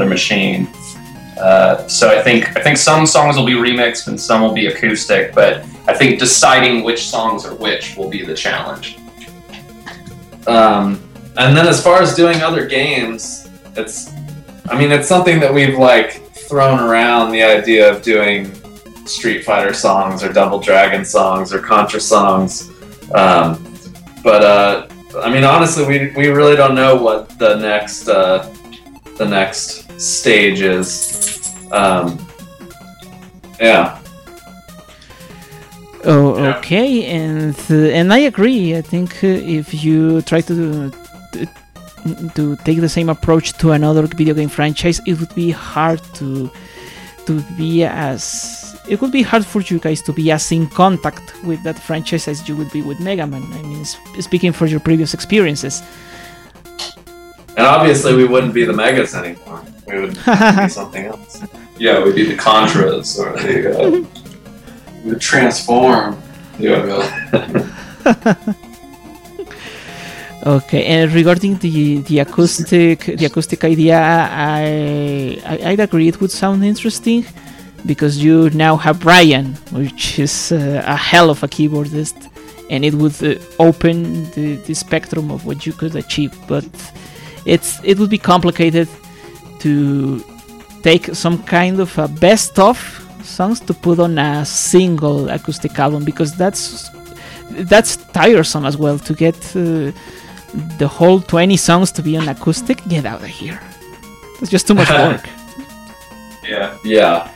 Speaker 7: So I think some songs will be remixed and some will be acoustic, but I think deciding which songs are which will be the challenge.
Speaker 6: And then as far as doing other games, it's something that we've thrown around, the idea of doing Street Fighter songs or Double Dragon songs or Contra songs. But I mean, honestly, we really don't know what the next stage is. Yeah.
Speaker 3: Oh, okay, and I agree. I think if you try to take the same approach to another video game franchise, it would be hard it would be hard for you guys to be as in contact with that franchise as you would be with Mega Man. I mean, speaking for your previous experiences.
Speaker 6: And obviously, we wouldn't be the Megas anymore. We would be something else.
Speaker 4: Yeah, we'd be the Contras or the
Speaker 5: Transform.
Speaker 6: Yeah.
Speaker 3: Okay, and regarding the acoustic idea, I'd agree it would sound interesting because you now have Brian, which is a hell of a keyboardist, and it would open the spectrum of what you could achieve. But it would be complicated to take some kind of a best of songs to put on a single acoustic album, because that's tiresome as well to get the whole 20 songs to be on acoustic. Get out of here. It's just too much work.
Speaker 6: Yeah.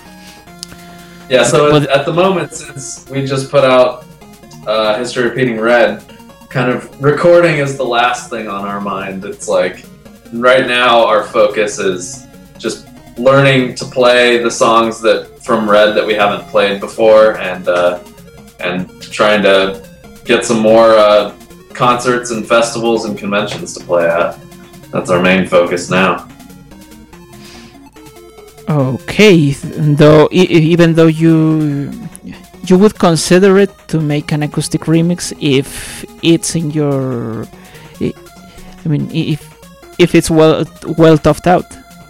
Speaker 6: So at the moment, since we just put out History Repeating Red, kind of recording is the last thing on our mind. It's like right now our focus is just learning to play the songs from Red that we haven't played before, and trying to get some more concerts and festivals and conventions to play at. That's our main focus now.
Speaker 3: Okay, though even though you would consider it to make an acoustic remix if it's in your, I mean, if it's well thought out.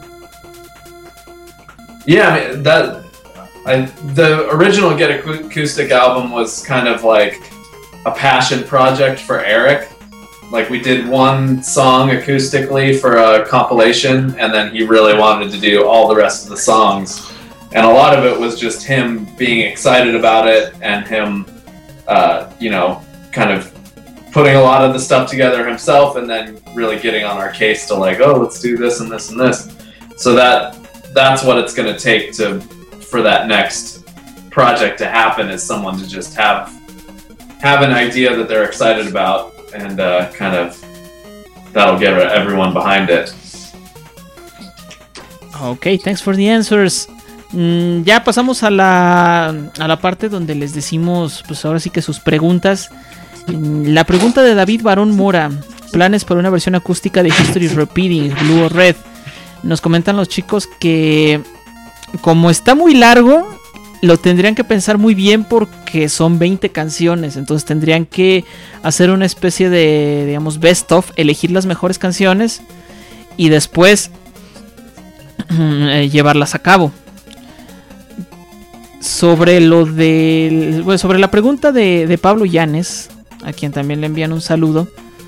Speaker 6: Yeah, I mean, the original Get Acoustic album was kind of like a passion project for Eric. Like, we did one song acoustically for a compilation, and then he really wanted to do all the rest of the songs. And a lot of it was just him being excited about it, and him, kind of putting a lot of the stuff together himself, and then really getting on our case to like, oh, let's do this and this and this. So that's what it's going to take for that next project to happen, is someone to just have an idea that they're excited about, and kind of that'll get everyone behind it.
Speaker 3: Okay, thanks for the answers. Ya pasamos a la parte donde les decimos, pues ahora sí que sus preguntas. La pregunta de David Barón Mora: planes para una versión acústica de History Repeating, Blue o Red. Nos comentan los chicos que como está muy largo, lo tendrían que pensar muy bien porque son 20 canciones. Entonces tendrían que hacer una especie de, digamos, best of, elegir las mejores canciones y después llevarlas a cabo. Sobre sobre la pregunta de Pablo Llanes, a quien también le envían un saludo,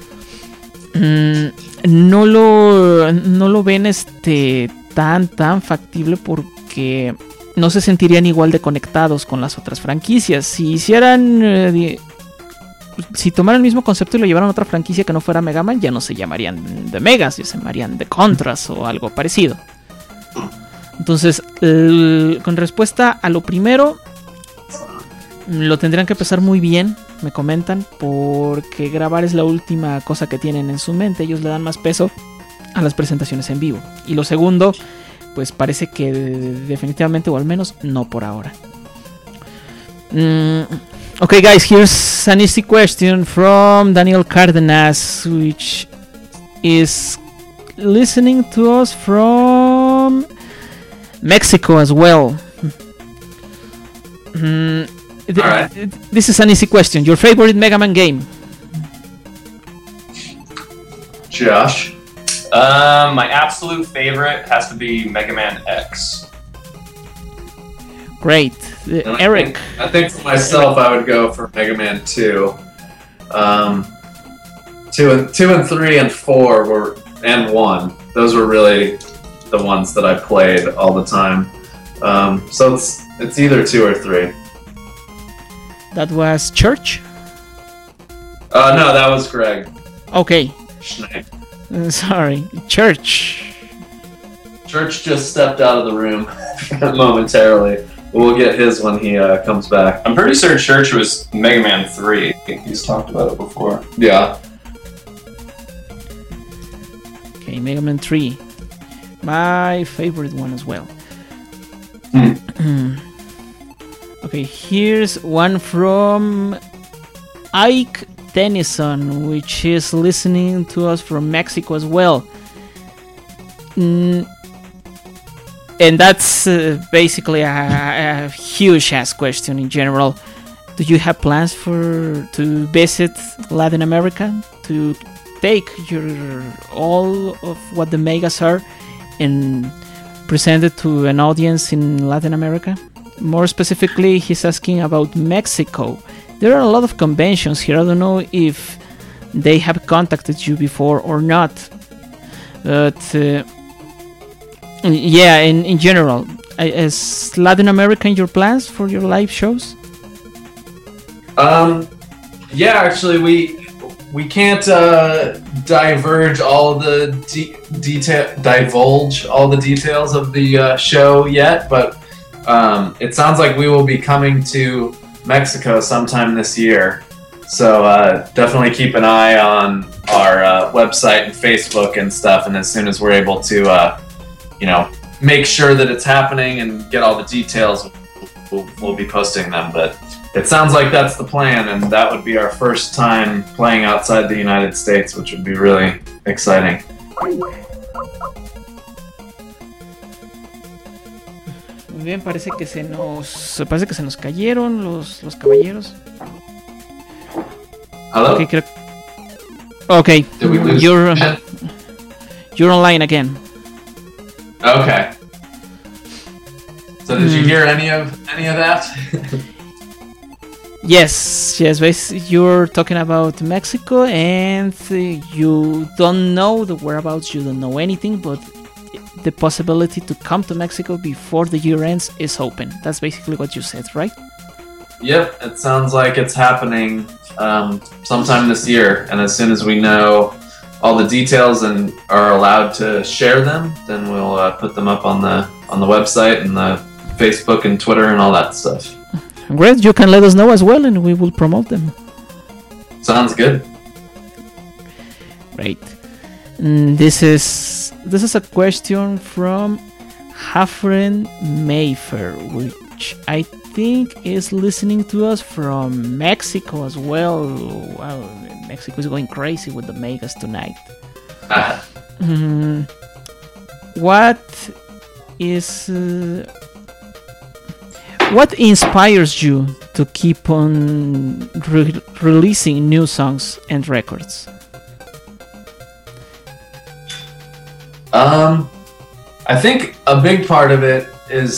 Speaker 3: no lo ven tan factible porque no se sentirían igual de conectados con las otras franquicias. Si tomaran el mismo concepto y lo llevaran a otra franquicia que no fuera Mega Man, ya no se llamarían The Megas, ya se llamarían The Contras o algo parecido. Entonces, con respuesta a lo primero, lo tendrían que pensar muy bien, me comentan, porque grabar es la última cosa que tienen en su mente. Ellos le dan más peso a las presentaciones en vivo. Y lo segundo, pues parece que definitivamente, o al menos no por ahora. Okay, guys, here's an easy question from Daniel Cardenas, which is listening to us from Mexico as well.
Speaker 6: Right.
Speaker 3: This is an easy question. Your favorite Mega Man game?
Speaker 6: Josh?
Speaker 7: My absolute favorite has to be Mega Man X.
Speaker 3: Great. Eric?
Speaker 6: I think for myself, I would go for Mega Man 2. 2 and 3 and 4 and 1. Those were really the ones that I played all the time. So it's either 2 or 3.
Speaker 3: That was Church?
Speaker 6: No, that was Greg.
Speaker 3: Okay.
Speaker 6: Schneid.
Speaker 3: Sorry. Church.
Speaker 6: Church just stepped out of the room momentarily. We'll get his when he comes back.
Speaker 7: I'm pretty sure Church was Mega Man 3. He's talked about it before.
Speaker 6: Yeah.
Speaker 3: Okay, Mega Man 3. My favorite one as well. Okay, here's one from Ike Tennyson, which is listening to us from Mexico as well. And that's basically a huge ass question in general. Do you have plans to visit Latin America, to take all of what the megas are and present it to an audience in Latin America? More specifically, he's asking about Mexico. There are a lot of conventions here. I don't know if they have contacted you before or not, but yeah, in general, is Latin America in your plans for your live shows?
Speaker 6: Yeah, actually, we can't divulge all the details of the show yet, but it sounds like we will be coming to Mexico sometime this year. So definitely keep an eye on our website and Facebook and stuff, and as soon as we're able to make sure that it's happening and get all the details, we'll be posting them. But it sounds like that's the plan, and that would be our first time playing outside the United States, which would be really exciting.
Speaker 3: Muy bien, parece que se nos cayeron los caballeros.
Speaker 6: Hello?
Speaker 3: Okay,
Speaker 6: Did we lose
Speaker 3: you're online again.
Speaker 6: Okay. So did you hear any of that?
Speaker 3: Yes, you're talking about Mexico, and you don't know the whereabouts, you don't know anything, but the possibility to come to Mexico before the year ends is open. That's basically what you said, right?
Speaker 6: Yep, it sounds like it's happening sometime this year, and as soon as we know all the details and are allowed to share them, then we'll put them up on the website and the Facebook and Twitter and all that stuff.
Speaker 3: Great, you can let us know as well, and we will promote them.
Speaker 6: Sounds good.
Speaker 3: Great. This is a question from Hafren Mayfair, which I think is listening to us from Mexico as well. Wow, Mexico is going crazy with the megas tonight. What inspires you to keep on releasing new songs and records?
Speaker 6: I think a big part of it is,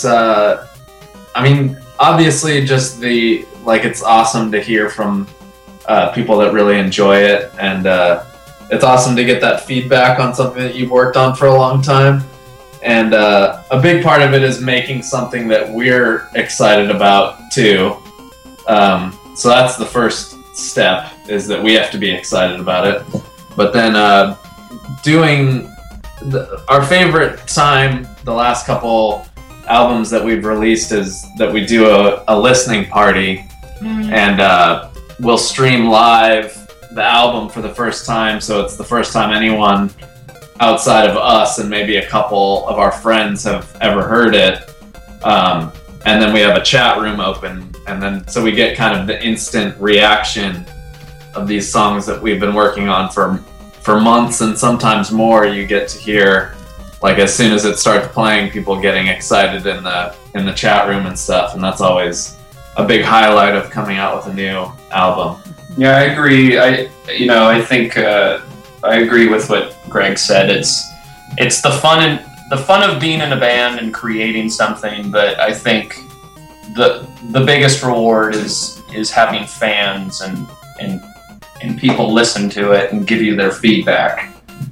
Speaker 6: obviously just it's awesome to hear from people that really enjoy it, and it's awesome to get that feedback on something that you've worked on for a long time. And a big part of it is making something that we're excited about too. So that's the first step, is that we have to be excited about it. But then doing our favorite time, the last couple albums that we've released, is that we do a listening party, and we'll stream live the album for the first time. So it's the first time anyone outside of us and maybe a couple of our friends have ever heard it. And then we have a chat room open, and then so we get kind of the instant reaction of these songs that we've been working on for months and sometimes more. You get to hear, like, as soon as it starts playing, people getting excited in the chat room and stuff, and that's always a big highlight of coming out with a new album.
Speaker 7: Yeah, I agree. I think I agree with what Greg said. It's the fun of being in a band and creating something, but I think the biggest reward is having fans and people listen to it and give you their feedback.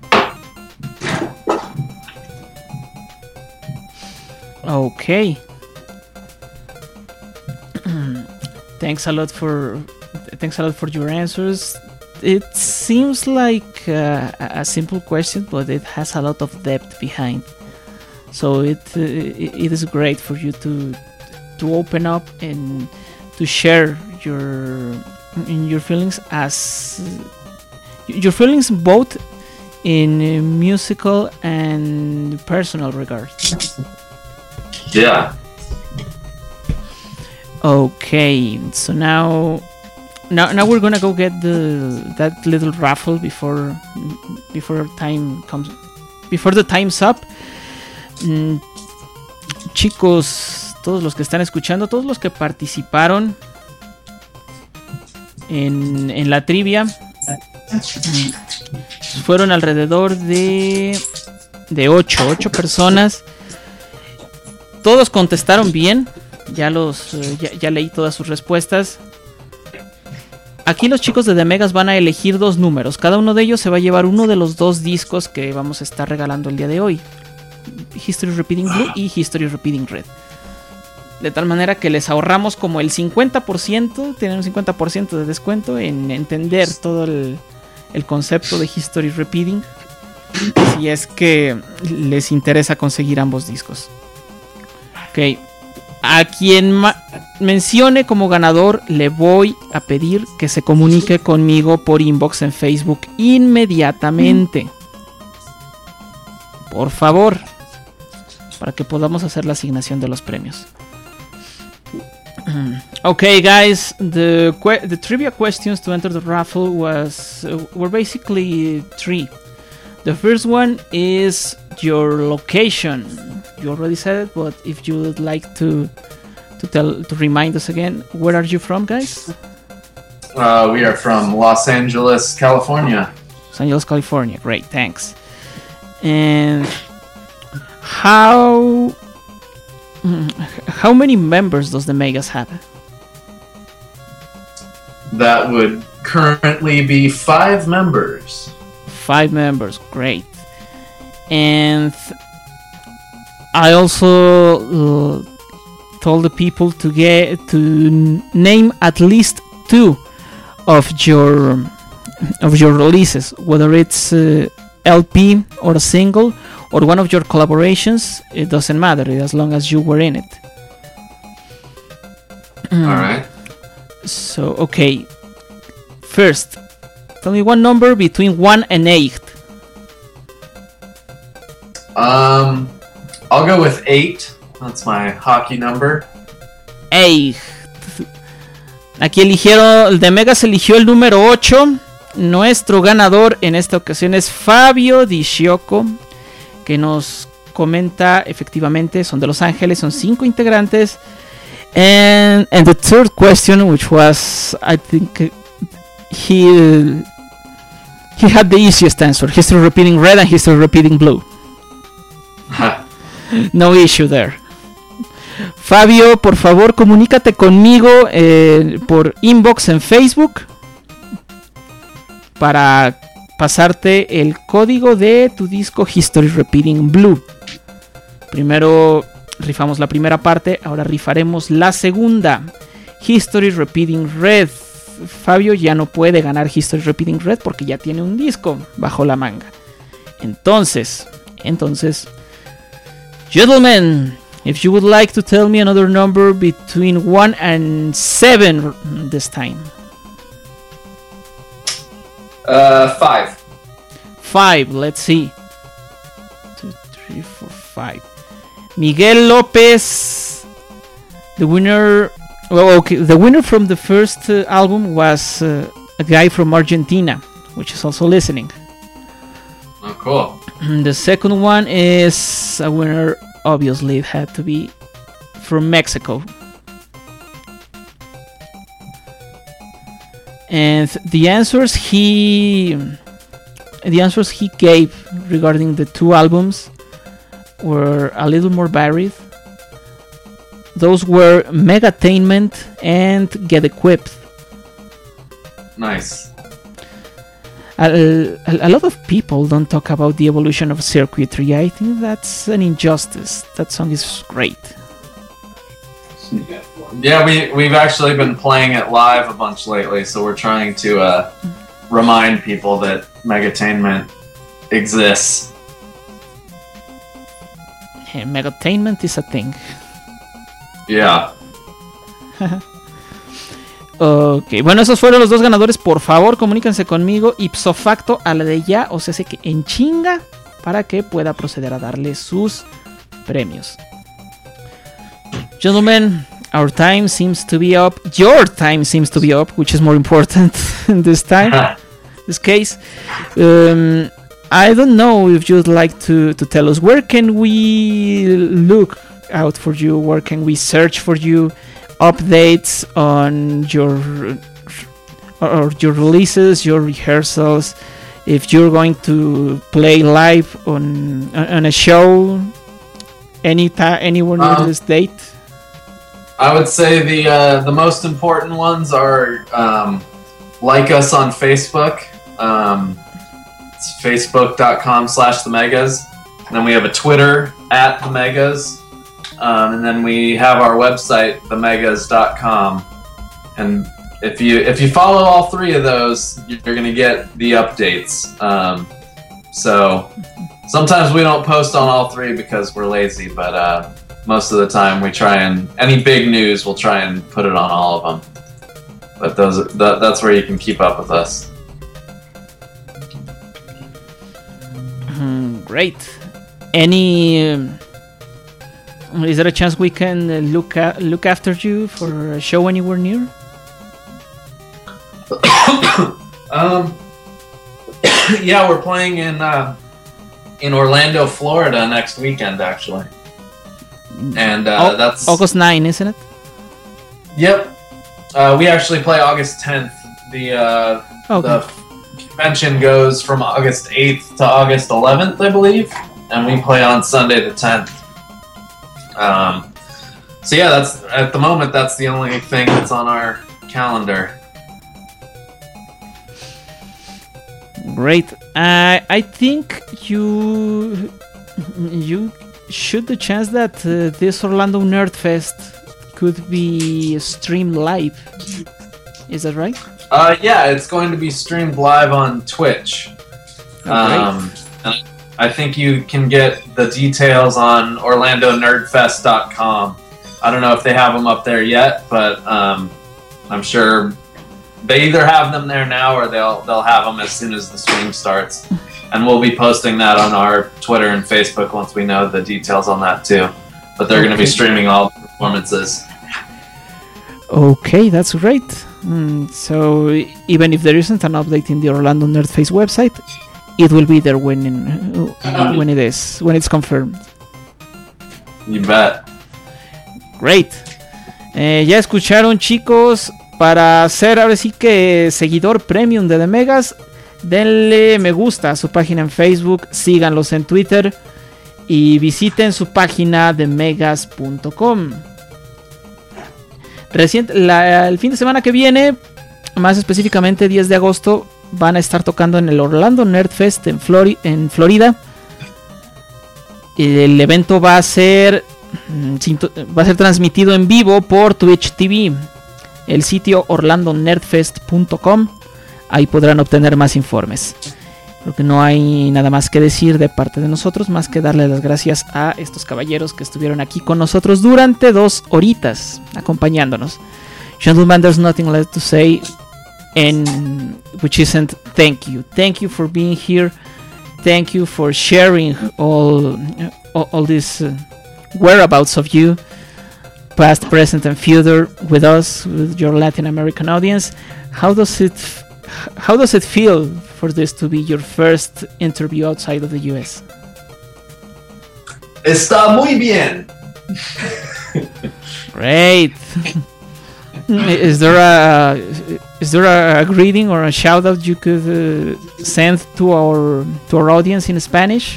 Speaker 3: Okay. Thanks a lot for your answers. It's seems like a simple question, but it has a lot of depth behind. So it is great for you to open up and to share your feelings as your feelings both in musical and personal regard.
Speaker 6: Yeah.
Speaker 3: Okay, so now we're gonna go get that little raffle before the time's up. Chicos, todos los que están escuchando, todos los que participaron en la trivia, fueron alrededor de 8 personas. Todos contestaron bien. Ya leí todas sus respuestas. Aquí los chicos de The Megas van a elegir 2 números. Cada uno de ellos se va a llevar uno de los 2 discos que vamos a estar regalando el día de hoy: History Repeating Blue y History Repeating Red. De tal manera que les ahorramos como el 50%. Tienen un 50% de descuento en entender todo el concepto de History Repeating, si es que les interesa conseguir ambos discos. Ok. A quien mencione como ganador, le voy a pedir que se comunique conmigo por inbox en Facebook inmediatamente. Por favor, para que podamos hacer la asignación de los premios. Okay, guys, the trivia questions to enter the raffle were basically 3. The first one is your location. You already said it, but if you would like to remind us again, where are you from, guys?
Speaker 6: We are from Los Angeles, California.
Speaker 3: Los Angeles, California. Great, thanks. And how many members does the Megas have?
Speaker 6: That would currently be 5 members.
Speaker 3: 5 members, great. And I also told the people to name at least 2 of your releases, whether it's LP or a single or one of your collaborations. It doesn't matter as long as you were in it.
Speaker 6: All right.
Speaker 3: So, okay. First, tell me one number between 1 and 8.
Speaker 6: I'll go with 8. That's my hockey number.
Speaker 3: 8. Aquí el de Megas eligió el número 8. Nuestro ganador en esta ocasión es Fabio Di Scioco, que nos comenta, efectivamente, son de Los Ángeles, son 5 integrantes. And the third question, which was, I think, he had the easiest answer: History Repeating Red and History Repeating Blue. No issue there. Fabio, por favor, comunícate conmigo por inbox en Facebook para pasarte el código de tu disco History Repeating Blue. Primero rifamos la primera parte, ahora rifaremos la segunda, History Repeating Red. Fabio ya no puede ganar History Repeating Red porque ya tiene un disco bajo la manga. Entonces, gentlemen, if you would like to tell me another number between 1 and 7 this time.
Speaker 7: 5.
Speaker 3: 5, let's see. 2, 3, 4, 5. Miguel Lopez, the winner. Well, okay, the winner from the first album was a guy from Argentina, which is also listening.
Speaker 6: Oh, cool.
Speaker 3: The second one is a winner. Obviously, it had to be from Mexico. And the answers he gave regarding the 2 albums were a little more varied. Those were Megatainment and Get Equipped.
Speaker 6: Nice.
Speaker 3: A lot of people don't talk about the evolution of circuitry. I think that's an injustice. That song is great.
Speaker 6: Yeah, we've actually been playing it live a bunch lately, so we're trying to remind people that Megatainment exists.
Speaker 3: Megatainment is a thing.
Speaker 6: Yeah.
Speaker 3: Ok, bueno, esos fueron los dos ganadores. Por favor, comuníquense conmigo ipso facto a la de ya, o sea, sé que en chinga, para que pueda proceder a darle sus premios. Gentlemen, our time seems to be up. Your time seems to be up, which is more important in this time, this case. I don't know if you'd like to tell us, where can we look out for you? Where can we search for you? Updates on your releases, your rehearsals, if you're going to play live on a show anywhere near this date.
Speaker 6: I would say the most important ones are like us on Facebook. It's facebook.com/themegas. And then we have a Twitter @themegas. And then we have our website, themegas.com. And if you follow all three of those, you're going to get the updates. So sometimes we don't post on all three because we're lazy, but most of the time we try, and any big news we'll try and put it on all of them. But that's where you can keep up with us.
Speaker 3: Great. Is there a chance we can look after you for a show anywhere near?
Speaker 6: Yeah, we're playing in Orlando, Florida next weekend, actually. And that's
Speaker 3: August 9, isn't it?
Speaker 6: Yep. We actually play August 10th. The convention goes from August 8th to August 11th, I believe, and we play on Sunday the 10th. So yeah, that's at the moment that's the only thing that's on our calendar.
Speaker 3: Great. I think you shoot the chance that this Orlando Nerd Fest could be streamed live. Is that right?
Speaker 6: Yeah, it's going to be streamed live on Twitch. And I think you can get the details on OrlandoNerdFest.com. I don't know if they have them up there yet, but I'm sure they either have them there now or they'll have them as soon as the stream starts. And we'll be posting that on our Twitter and Facebook once we know the details on that too. But they're going to be streaming all the performances.
Speaker 3: Okay, that's great. So even if there isn't an update in the Orlando Nerd Fest website, it will be there when it's confirmed.
Speaker 6: You bet.
Speaker 3: Great. Ya escucharon, chicos. Para ser ahora sí que seguidor premium de The Megas, denle me gusta a su página en Facebook, síganlos en Twitter y visiten su página themegas.com. El fin de semana que viene, más específicamente 10 de agosto, van a estar tocando en el Orlando Nerd Fest en Florida. El evento va a ser transmitido en vivo por Twitch TV. El sitio orlandonerdfest.com. Ahí podrán obtener más informes. Creo que no hay nada más que decir de parte de nosotros, más que darle las gracias a estos caballeros que estuvieron aquí con nosotros durante 2 horitas acompañándonos. Gentlemen, there's nothing left to say, and which isn't thank you. Thank you for being here. Thank you for sharing all these whereabouts of you, past, present, and future, with us, with your Latin American audience. How does it feel for this to be your first interview outside of the US?
Speaker 6: Está muy bien.
Speaker 3: Great. Is there a greeting or a shout out you could send to our audience in Spanish?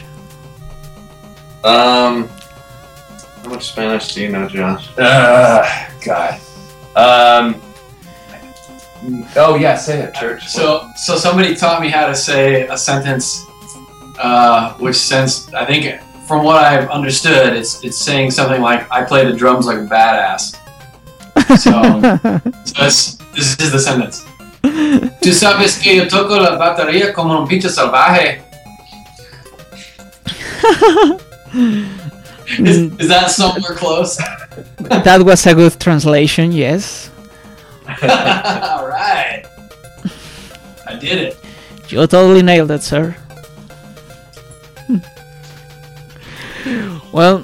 Speaker 6: How much Spanish do you know, Josh?
Speaker 7: God.
Speaker 6: Oh yeah, say it, Church.
Speaker 5: So somebody taught me how to say a sentence, which sense I think from what I've understood, it's saying something like "I play the drums like a badass." So this is the sentence. Tú sabes que yo toco la batería como un pinche salvaje. Is that somewhere close?
Speaker 3: That was a good translation, yes.
Speaker 5: All right. I did it.
Speaker 3: You totally nailed it, sir. Well,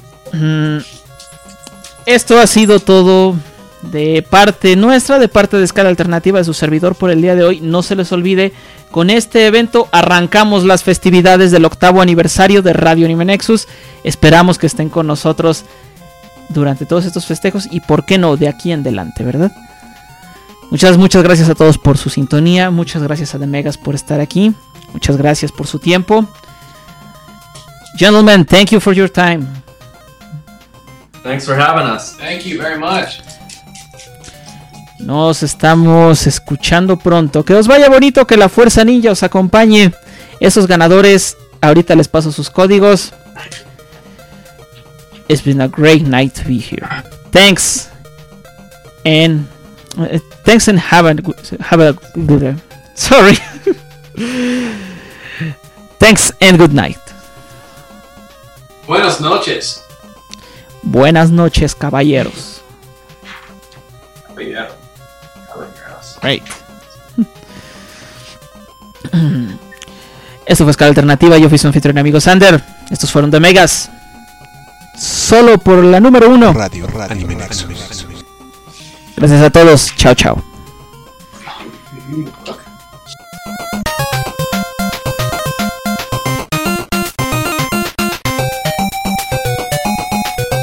Speaker 3: esto ha sido todo de parte nuestra, de parte de Escala Alternativa, de su servidor por el día de hoy. No se les olvide, con este evento arrancamos las festividades del 8º aniversario de Radio Anime Nexus. Esperamos que estén con nosotros durante todos estos festejos y por qué no de aquí en adelante, ¿verdad? Muchas gracias a todos por su sintonía. Muchas gracias a The Megas por estar aquí. Muchas gracias por su tiempo. Gentlemen, thank you for your time.
Speaker 6: Thanks for having us.
Speaker 5: Thank you very much.
Speaker 3: Nos estamos escuchando pronto. Que os vaya bonito, que la Fuerza Ninja os acompañe. Esos ganadores, ahorita les paso sus códigos. It's been a great night to be here. Thanks and have a good sorry. Thanks and good night.
Speaker 5: Buenas noches.
Speaker 3: Buenas noches, caballeros.
Speaker 5: Caballeros.
Speaker 3: Right. Esto fue Escala Alternativa. Yo fui su anfitrión, amigo Sander. Estos fueron The Megas. Solo por la número 1.
Speaker 9: Radio Anime Nexus.
Speaker 3: Gracias a todos. Chao, chao.
Speaker 5: Okay.